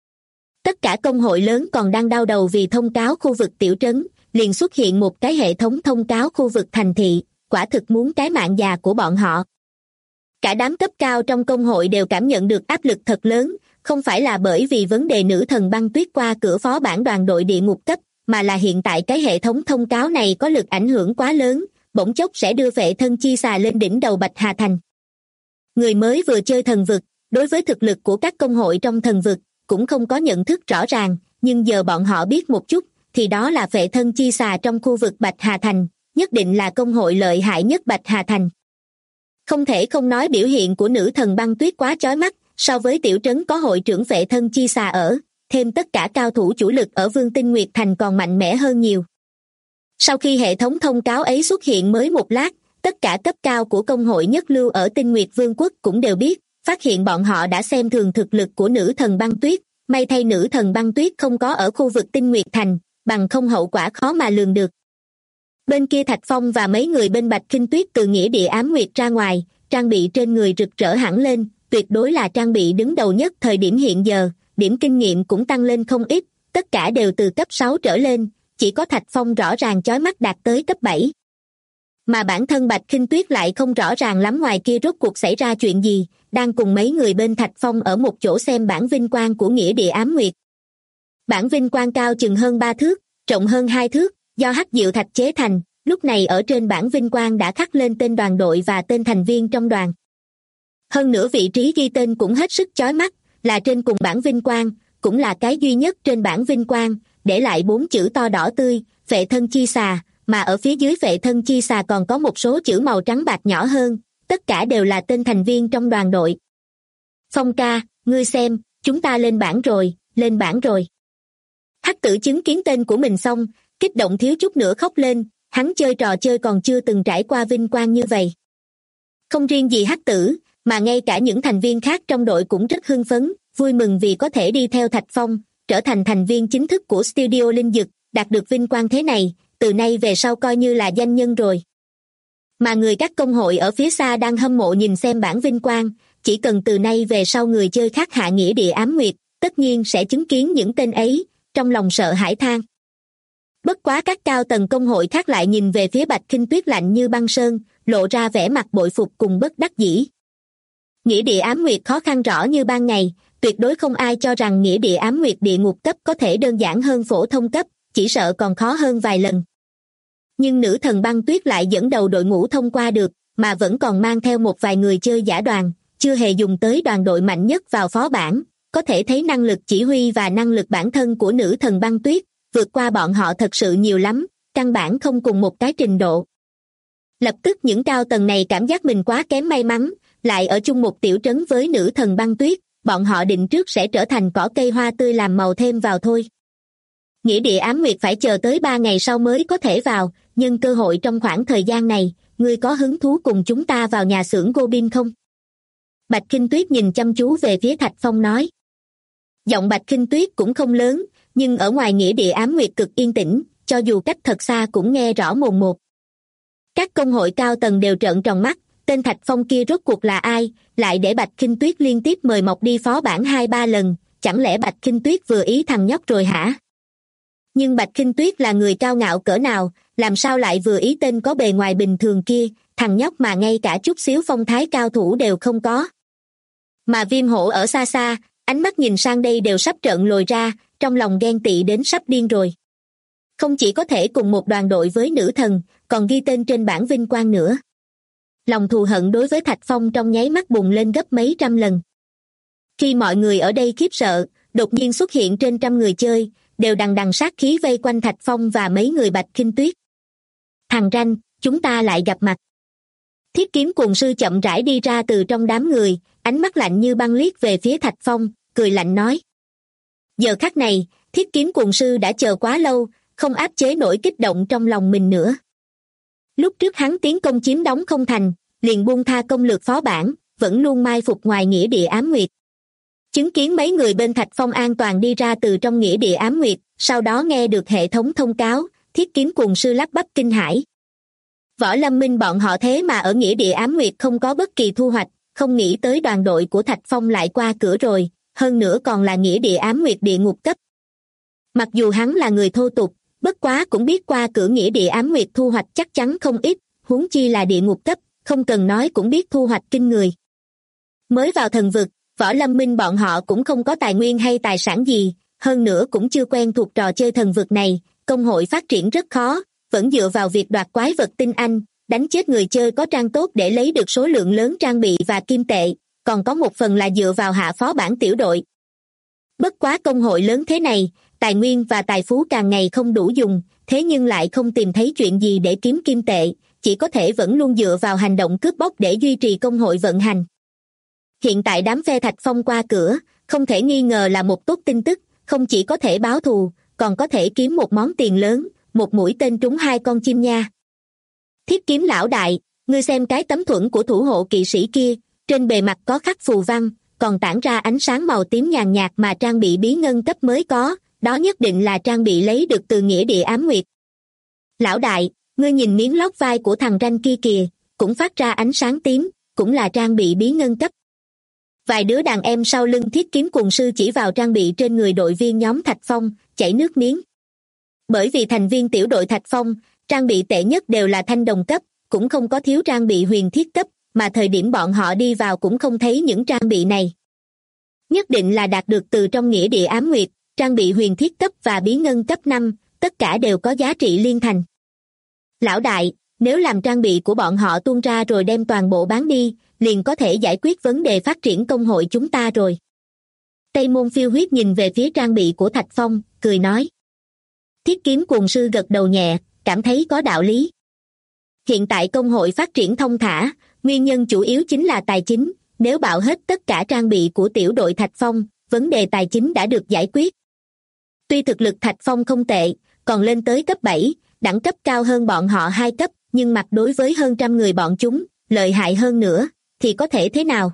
Tất cả công hội lớn còn đang đau đầu vì thông cáo khu vực tiểu trấn, liền xuất hiện một cái hệ thống thông cáo khu vực thành thị, quả thực muốn cái mạng già của bọn họ. Cả đám cấp cao trong công hội đều cảm nhận được áp lực thật lớn, không phải là bởi vì vấn đề nữ thần băng tuyết qua cửa phó bản đoàn đội địa ngục cấp, mà là hiện tại cái hệ thống thông cáo này có lực ảnh hưởng quá lớn, bỗng chốc sẽ đưa Phệ Thân Chi Xà lên đỉnh đầu Bạch Hà Thành. Người mới vừa chơi thần vực, đối với thực lực của các công hội trong thần vực, cũng không có nhận thức rõ ràng, nhưng giờ bọn họ biết một chút, thì đó là phệ thân chi xà trong khu vực Bạch Hà Thành, nhất định là công hội lợi hại nhất Bạch Hà Thành. Không thể không nói biểu hiện của nữ thần băng tuyết quá chói mắt, so với tiểu trấn có hội trưởng phệ thân chi xà ở, thêm tất cả cao thủ chủ lực ở Vương Tinh Nguyệt Thành còn mạnh mẽ hơn nhiều. Sau khi hệ thống thông cáo ấy xuất hiện mới một lát, tất cả cấp cao của công hội nhất lưu ở Tinh Nguyệt Vương quốc cũng đều biết, phát hiện bọn họ đã xem thường thực lực của nữ thần băng tuyết, may thay nữ thần băng tuyết không có ở khu vực Tinh Nguyệt Thành, bằng không hậu quả khó mà lường được. Bên kia Thạch Phong và mấy người bên Bạch Kinh Tuyết từ nghĩa địa ám nguyệt ra ngoài, trang bị trên người rực rỡ hẳn lên, tuyệt đối là trang bị đứng đầu nhất thời điểm hiện giờ, điểm kinh nghiệm cũng tăng lên không ít, tất cả đều từ cấp 6 trở lên, chỉ có Thạch Phong rõ ràng chói mắt đạt tới cấp 7. Mà bản thân Bạch Kinh Tuyết lại không rõ ràng lắm ngoài kia rốt cuộc xảy ra chuyện gì, đang cùng mấy người bên Thạch Phong ở một chỗ xem bản vinh quang của nghĩa địa ám nguyệt. Bản vinh quang cao chừng hơn 3 thước, rộng hơn 2 thước, do hắc diệu thạch chế thành, lúc này ở trên bản vinh quang đã khắc lên tên đoàn đội và tên thành viên trong đoàn. Hơn nữa vị trí ghi tên cũng hết sức chói mắt, là trên cùng bản vinh quang, cũng là cái duy nhất trên bản vinh quang, để lại 4 chữ to đỏ tươi, phệ thân chi xà, mà ở phía dưới phệ thân chi xà còn có một số chữ màu trắng bạc nhỏ hơn, tất cả đều là tên thành viên trong đoàn đội. Phong ca, ngươi xem, chúng ta lên bảng rồi, lên bảng rồi. Hắc tử chứng kiến tên của mình xong, kích động thiếu chút nữa khóc lên, hắn chơi trò chơi còn chưa từng trải qua vinh quang như vậy. Không riêng gì Hắc tử, mà ngay cả những thành viên khác trong đội cũng rất hưng phấn, vui mừng vì có thể đi theo Thạch Phong, trở thành thành viên chính thức của Studio Linh Dực, đạt được vinh quang thế này, từ nay về sau coi như là danh nhân rồi. Mà người các công hội ở phía xa đang hâm mộ nhìn xem bản vinh quang, chỉ cần từ nay về sau người chơi khác hạ nghĩa địa ám nguyệt, tất nhiên sẽ chứng kiến những tên ấy, trong lòng sợ hãi than. Bất quá các cao tầng công hội khác lại nhìn về phía Bạch Kinh Tuyết lạnh như băng sơn, lộ ra vẻ mặt bội phục cùng bất đắc dĩ. Nghĩa địa ám nguyệt khó khăn rõ như ban ngày, tuyệt đối không ai cho rằng nghĩa địa ám nguyệt địa ngục cấp có thể đơn giản hơn phổ thông cấp, chỉ sợ còn khó hơn vài lần. Nhưng nữ thần băng tuyết lại dẫn đầu đội ngũ thông qua được, mà vẫn còn mang theo một vài người chơi giả đoàn, chưa hề dùng tới đoàn đội mạnh nhất vào phó bản, có thể thấy năng lực chỉ huy và năng lực bản thân của nữ thần băng tuyết, vượt qua bọn họ thật sự nhiều lắm, căn bản không cùng một cái trình độ. Lập tức những cao tầng này cảm giác mình quá kém may mắn, lại ở chung một tiểu trấn với nữ thần băng tuyết, bọn họ định trước sẽ trở thành cỏ cây hoa tươi làm màu thêm vào thôi. Nghĩa địa ám nguyệt phải chờ tới 3 ngày sau mới có thể vào, nhưng cơ hội trong khoảng thời gian này, ngươi có hứng thú cùng chúng ta vào nhà xưởng Goblin không? Bạch Kinh Tuyết nhìn chăm chú về phía Thạch Phong nói. Giọng Bạch Kinh Tuyết cũng không lớn, nhưng ở ngoài nghĩa địa ám nguyệt cực yên tĩnh, cho dù cách thật xa cũng nghe rõ mồn một. Các công hội cao tầng đều trợn tròn mắt, tên Thạch Phong kia rốt cuộc là ai, lại để Bạch Kinh Tuyết liên tiếp mời mọc đi phó bản 2-3 lần, chẳng lẽ Bạch Kinh Tuyết vừa ý thằng nhóc rồi hả? Nhưng Bạch Kinh Tuyết là người cao ngạo cỡ nào, làm sao lại vừa ý tên có bề ngoài bình thường kia, thằng nhóc mà ngay cả chút xíu phong thái cao thủ đều không có. Mà Viêm Hổ ở xa xa, ánh mắt nhìn sang đây đều sắp trợn lồi ra, trong lòng ghen tị đến sắp điên rồi. Không chỉ có thể cùng một đoàn đội với nữ thần, còn ghi tên trên bảng vinh quang nữa. Lòng thù hận đối với Thạch Phong trong nháy mắt bùng lên gấp mấy trăm lần. Khi mọi người ở đây khiếp sợ, đột nhiên xuất hiện trên trăm người chơi, đều đằng đằng sát khí vây quanh Thạch Phong và mấy người Bạch Kinh Tuyết. Thằng ranh, chúng ta lại gặp mặt. Thiết kiếm cuồng sư chậm rãi đi ra từ trong đám người, ánh mắt lạnh như băng liếc về phía Thạch Phong, cười lạnh nói. Giờ khắc này, thiết kiếm cuồng sư đã chờ quá lâu, không áp chế nổi kích động trong lòng mình nữa. Lúc trước hắn tiến công chiếm đóng không thành, liền buông tha công lược phó bản, vẫn luôn mai phục ngoài nghĩa địa ám nguyệt. Chứng kiến mấy người bên Thạch Phong an toàn đi ra từ trong nghĩa địa ám nguyệt, sau đó nghe được hệ thống thông cáo, thiết kiếm cuồng sư lắp bắp kinh hãi. Võ Lâm Minh bọn họ thế mà ở nghĩa địa ám nguyệt không có bất kỳ thu hoạch, không nghĩ tới đoàn đội của Thạch Phong lại qua cửa rồi, hơn nữa còn là nghĩa địa ám nguyệt địa ngục cấp. Mặc dù hắn là người thô tục, bất quá cũng biết qua cửa nghĩa địa ám nguyệt thu hoạch chắc chắn không ít, huống chi là địa ngục cấp, không cần nói cũng biết thu hoạch kinh người. Mới vào thần vực, Võ Lâm Minh bọn họ cũng không có tài nguyên hay tài sản gì, hơn nữa cũng chưa quen thuộc trò chơi thần vực này, công hội phát triển rất khó, vẫn dựa vào việc đoạt quái vật tinh anh, đánh chết người chơi có trang tốt để lấy được số lượng lớn trang bị và kim tệ, còn có một phần là dựa vào hạ phó bản tiểu đội. Bất quá công hội lớn thế này, tài nguyên và tài phú càng ngày không đủ dùng, thế nhưng lại không tìm thấy chuyện gì để kiếm kim tệ, chỉ có thể vẫn luôn dựa vào hành động cướp bóc để duy trì công hội vận hành. Hiện tại đám phe Thạch Phong qua cửa, không thể nghi ngờ là một tốt tin tức, không chỉ có thể báo thù, còn có thể kiếm một món tiền lớn, một mũi tên trúng hai con chim nha. Thiết Kiếm lão đại, ngươi xem cái tấm thuẫn của thủ hộ kỵ sĩ kia, trên bề mặt có khắc phù văn, còn tản ra ánh sáng màu tím nhàn nhạt mà trang bị bí ngân cấp mới có, đó nhất định là trang bị lấy được từ nghĩa địa ám nguyệt. Lão đại, ngươi nhìn miếng lót vai của thằng ranh kia kìa, cũng phát ra ánh sáng tím, cũng là trang bị bí ngân cấp. Vài đứa đàn em sau lưng Thiết Kiếm Cuồng Sư chỉ vào trang bị trên người đội viên nhóm Thạch Phong, chảy nước miếng. Bởi vì thành viên tiểu đội Thạch Phong, trang bị tệ nhất đều là thanh đồng cấp, cũng không có thiếu trang bị huyền thiết cấp, mà thời điểm bọn họ đi vào cũng không thấy những trang bị này. Nhất định là đạt được từ trong nghĩa địa ám nguyệt, trang bị huyền thiết cấp và bí ngân cấp 5, tất cả đều có giá trị liên thành. Lão đại, nếu làm trang bị của bọn họ tuôn ra rồi đem toàn bộ bán đi, liền có thể giải quyết vấn đề phát triển công hội chúng ta rồi. Tây Môn Phiêu Huyết nhìn về phía trang bị của Thạch Phong, cười nói. Thiết Kiếm Cuồng Sư gật đầu nhẹ, cảm thấy có đạo lý. Hiện tại công hội phát triển thông thả, nguyên nhân chủ yếu chính là tài chính, nếu bạo hết tất cả trang bị của tiểu đội Thạch Phong, vấn đề tài chính đã được giải quyết. Tuy thực lực Thạch Phong không tệ, còn lên tới cấp 7, đẳng cấp cao hơn bọn họ 2 cấp, nhưng mặt đối với hơn trăm người bọn chúng, lợi hại hơn nữa, thì có thể thế nào?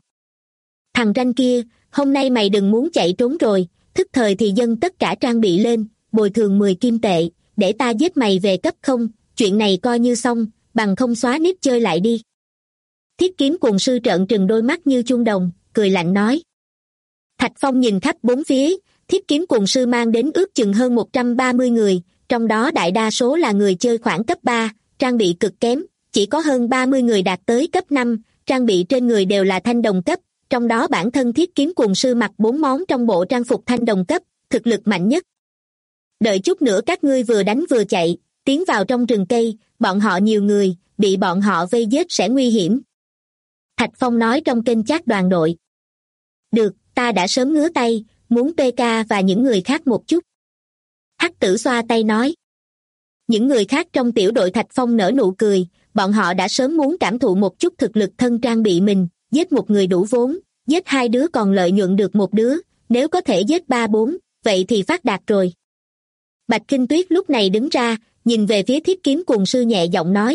Thằng ranh kia, hôm nay mày đừng muốn chạy trốn rồi, thức thời thì dâng tất cả trang bị lên, bồi thường 10 kim tệ, để ta giết mày về cấp 0, chuyện này coi như xong, bằng không xóa nếp chơi lại đi. Thiết Kiếm Cuồng Sư trợn trừng đôi mắt như chuông đồng, cười lạnh nói. Thạch Phong nhìn khắp bốn phía, Thiết Kiếm Cuồng Sư mang đến ước chừng hơn 130 người, trong đó đại đa số là người chơi khoảng cấp 3, trang bị cực kém, chỉ có hơn 30 người đạt tới cấp 5, trang bị trên người đều là thanh đồng cấp, trong đó bản thân Thiết Kiếm Cuồng Sư mặc 4 món trong bộ trang phục thanh đồng cấp, thực lực mạnh nhất. Đợi chút nữa các ngươi vừa đánh vừa chạy, tiến vào trong rừng cây, bọn họ nhiều người, bị bọn họ vây giết sẽ nguy hiểm. Thạch Phong nói trong kênh chat đoàn đội. Được, ta đã sớm ngứa tay, muốn PK và những người khác một chút. Hắc Tử xoa tay nói. Những người khác trong tiểu đội Thạch Phong nở nụ cười, bọn họ đã sớm muốn cảm thụ một chút thực lực thân trang bị mình, giết một người đủ vốn, giết 2 đứa còn lợi nhuận được một đứa, nếu có thể giết 3-4, vậy thì phát đạt rồi. Bạch Kinh Tuyết lúc này đứng ra, nhìn về phía Thiết Kiếm Cuồng Sư nhẹ giọng nói.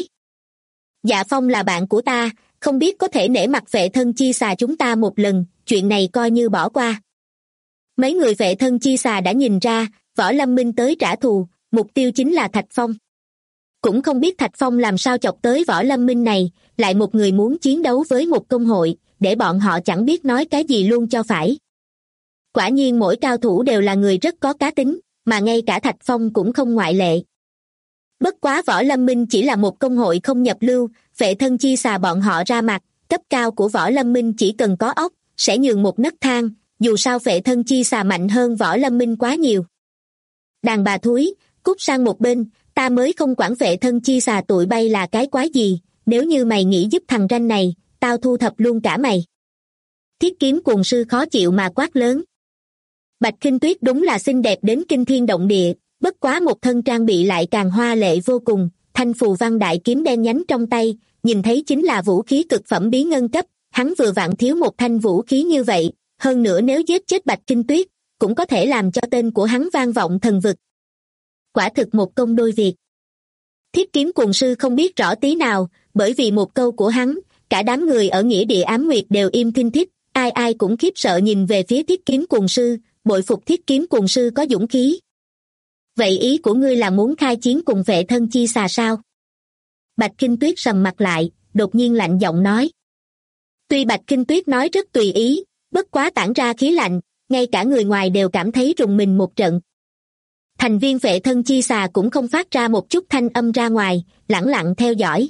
Dạ Phong là bạn của ta, không biết có thể nể mặt Vệ Thân Chi Xà chúng ta một lần, chuyện này coi như bỏ qua. Mấy người Vệ Thân Chi Xà đã nhìn ra, Võ Lâm Minh tới trả thù, mục tiêu chính là Thạch Phong. Cũng không biết Thạch Phong làm sao chọc tới Võ Lâm Minh này, lại một người muốn chiến đấu với một công hội, để bọn họ chẳng biết nói cái gì luôn cho phải. Quả nhiên mỗi cao thủ đều là người rất có cá tính, mà ngay cả Thạch Phong cũng không ngoại lệ. Bất quá Võ Lâm Minh chỉ là một công hội không nhập lưu, Vệ Thân Chi Xà bọn họ ra mặt, cấp cao của Võ Lâm Minh chỉ cần có ốc, sẽ nhường một nấc thang, dù sao Vệ Thân Chi Xà mạnh hơn Võ Lâm Minh quá nhiều. Đàn bà thúi, cút sang một bên, ta mới không quản Vệ Thân Chi Xà tụi bay là cái quái gì, nếu như mày nghĩ giúp thằng ranh này, tao thu thập luôn cả mày. Thiết Kiếm Cuồng Sư khó chịu mà quát lớn. Bạch Kinh Tuyết đúng là xinh đẹp đến kinh thiên động địa, bất quá một thân trang bị lại càng hoa lệ vô cùng, thanh phù văn đại kiếm đen nhánh trong tay, nhìn thấy chính là vũ khí cực phẩm bí ngân cấp, hắn vừa vặn thiếu một thanh vũ khí như vậy, hơn nữa nếu giết chết Bạch Kinh Tuyết, cũng có thể làm cho tên của hắn vang vọng thần vực. Quả thực một công đôi việc. Thiết Kiếm Cuồng Sư không biết rõ tí nào, bởi vì một câu của hắn, cả đám người ở nghĩa địa ám nguyệt đều im thinh thích, ai ai cũng khiếp sợ nhìn về phía Thiết Kiếm Cuồng Sư, bội phục Thiết Kiếm Cuồng Sư có dũng khí. Vậy ý của ngươi là muốn khai chiến cùng Vệ Thân Chi Xà sao? Bạch Kinh Tuyết sầm mặt lại, đột nhiên lạnh giọng nói. Tuy Bạch Kinh Tuyết nói rất tùy ý, bất quá tản ra khí lạnh, ngay cả người ngoài đều cảm thấy rùng mình một trận. Thành viên Vệ Thân Chi Xà cũng không phát ra một chút thanh âm ra ngoài, lẳng lặng theo dõi.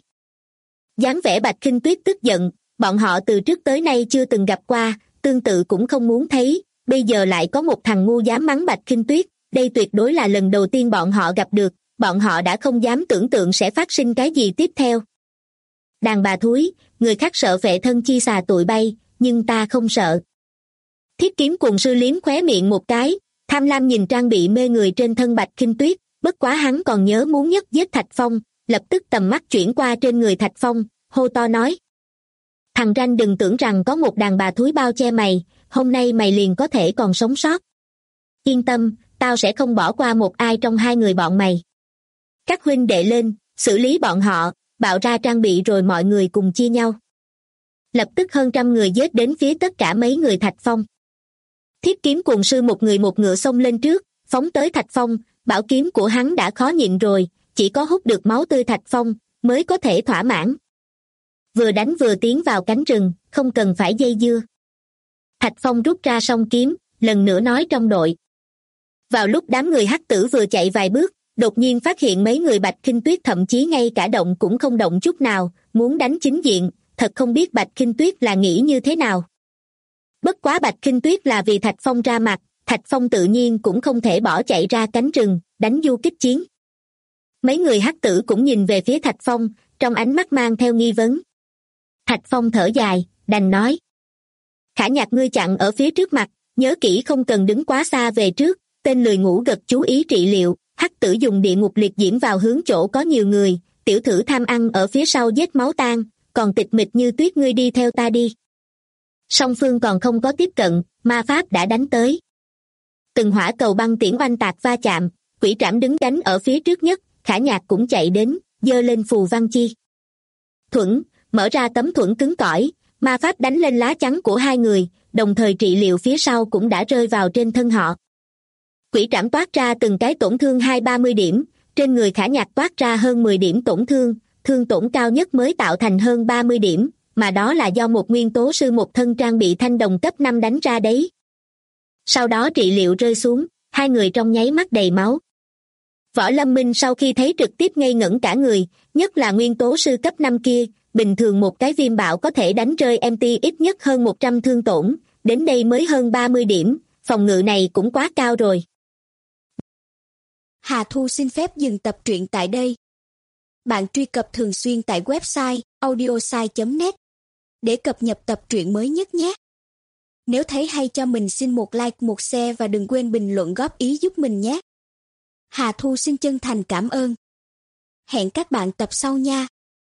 Dáng vẻ Bạch Kinh Tuyết tức giận, bọn họ từ trước tới nay chưa từng gặp qua, tương tự cũng không muốn thấy, bây giờ lại có một thằng ngu dám mắng Bạch Kinh Tuyết, đây tuyệt đối là lần đầu tiên bọn họ gặp được, bọn họ đã không dám tưởng tượng sẽ phát sinh cái gì tiếp theo. Đàn bà thúi, người khác sợ Vệ Thân Chi Xà tụi bay, nhưng ta không sợ. Thiết Kiếm Cuồng Sư liếm khóe miệng một cái, Tham lam nhìn trang bị mê người trên thân Bạch Khinh Tuyết, bất quá hắn còn nhớ muốn nhất giết Thạch Phong, lập tức tầm mắt chuyển qua trên người Thạch Phong, hô to nói. Thằng ranh, đừng tưởng rằng có một đàn bà thúi bao che mày, hôm nay mày liền có thể còn sống sót. Yên tâm, tao sẽ không bỏ qua một ai trong hai người bọn mày. Các huynh đệ lên, xử lý bọn họ, bạo ra trang bị rồi mọi người cùng chia nhau. Lập tức hơn 100 người giết đến phía tất cả mấy người Thạch Phong. Thiết kiếm cuồng sư một người một ngựa xông lên trước, phóng tới Thạch Phong, bảo kiếm của hắn đã khó nhịn rồi, chỉ có hút được máu tươi Thạch Phong mới có thể thỏa mãn. Vừa đánh vừa tiến vào cánh rừng, không cần phải dây dưa. Thạch Phong rút ra song kiếm, lần nữa nói trong đội. Vào lúc đám người hắc tử vừa chạy vài bước, đột nhiên phát hiện mấy người Bạch Khinh Tuyết thậm chí ngay cả động cũng không động chút nào, muốn đánh chính diện, thật không biết Bạch Khinh Tuyết là nghĩ như thế nào. Bất quá Bạch Khinh Tuyết là vì Thạch Phong ra mặt, Thạch Phong tự nhiên cũng không thể bỏ chạy ra cánh rừng, đánh du kích chiến. Mấy người hắc tử cũng nhìn về phía Thạch Phong, trong ánh mắt mang theo nghi vấn. Thạch Phong thở dài, đành nói. Khả Nhạc, ngươi chặn ở phía trước mặt, nhớ kỹ không cần đứng quá xa về trước. Tên lười ngủ gật chú ý trị liệu, hắc tử dùng địa ngục liệt diễm vào hướng chỗ có nhiều người, tiểu thử tham ăn ở phía sau giết máu tan, còn Tịch Mịch Như Tuyết ngươi đi theo ta đi. Song phương còn không có tiếp cận, ma pháp đã đánh tới. Từng hỏa cầu băng tiễn oanh tạc va chạm, Quỷ Trảm đứng đánh ở phía trước nhất, Khả Nhạc cũng chạy đến, giơ lên phù văn chi. Thuẫn, mở ra tấm thuẫn cứng cỏi, ma pháp đánh lên lá chắn của hai người, đồng thời trị liệu phía sau cũng đã rơi vào trên thân họ. Quỷ Trảm toát ra từng cái tổn thương 20-30 điểm, trên người Khả Nhạc toát ra hơn 10 điểm tổn thương, thương tổn cao nhất mới tạo thành hơn 30 điểm, mà đó là do một nguyên tố sư một thân trang bị thanh đồng cấp 5 đánh ra đấy. Sau đó trị liệu rơi xuống, hai người trong nháy mắt đầy máu. Võ Lâm Minh sau khi thấy trực tiếp ngây ngẩn cả người, nhất là nguyên tố sư cấp 5 kia, bình thường một cái viêm bạo có thể đánh rơi MT ít nhất hơn 100 thương tổn, đến đây mới hơn 30 điểm, phòng ngự này cũng quá cao rồi. Hà Thu xin phép dừng tập truyện tại đây. Bạn truy cập thường xuyên tại website audiosai.net để cập nhật tập truyện mới nhất nhé. Nếu thấy hay cho mình xin một like, một share và đừng quên bình luận góp ý giúp mình nhé. Hà Thu xin chân thành cảm ơn. Hẹn các bạn tập sau nha.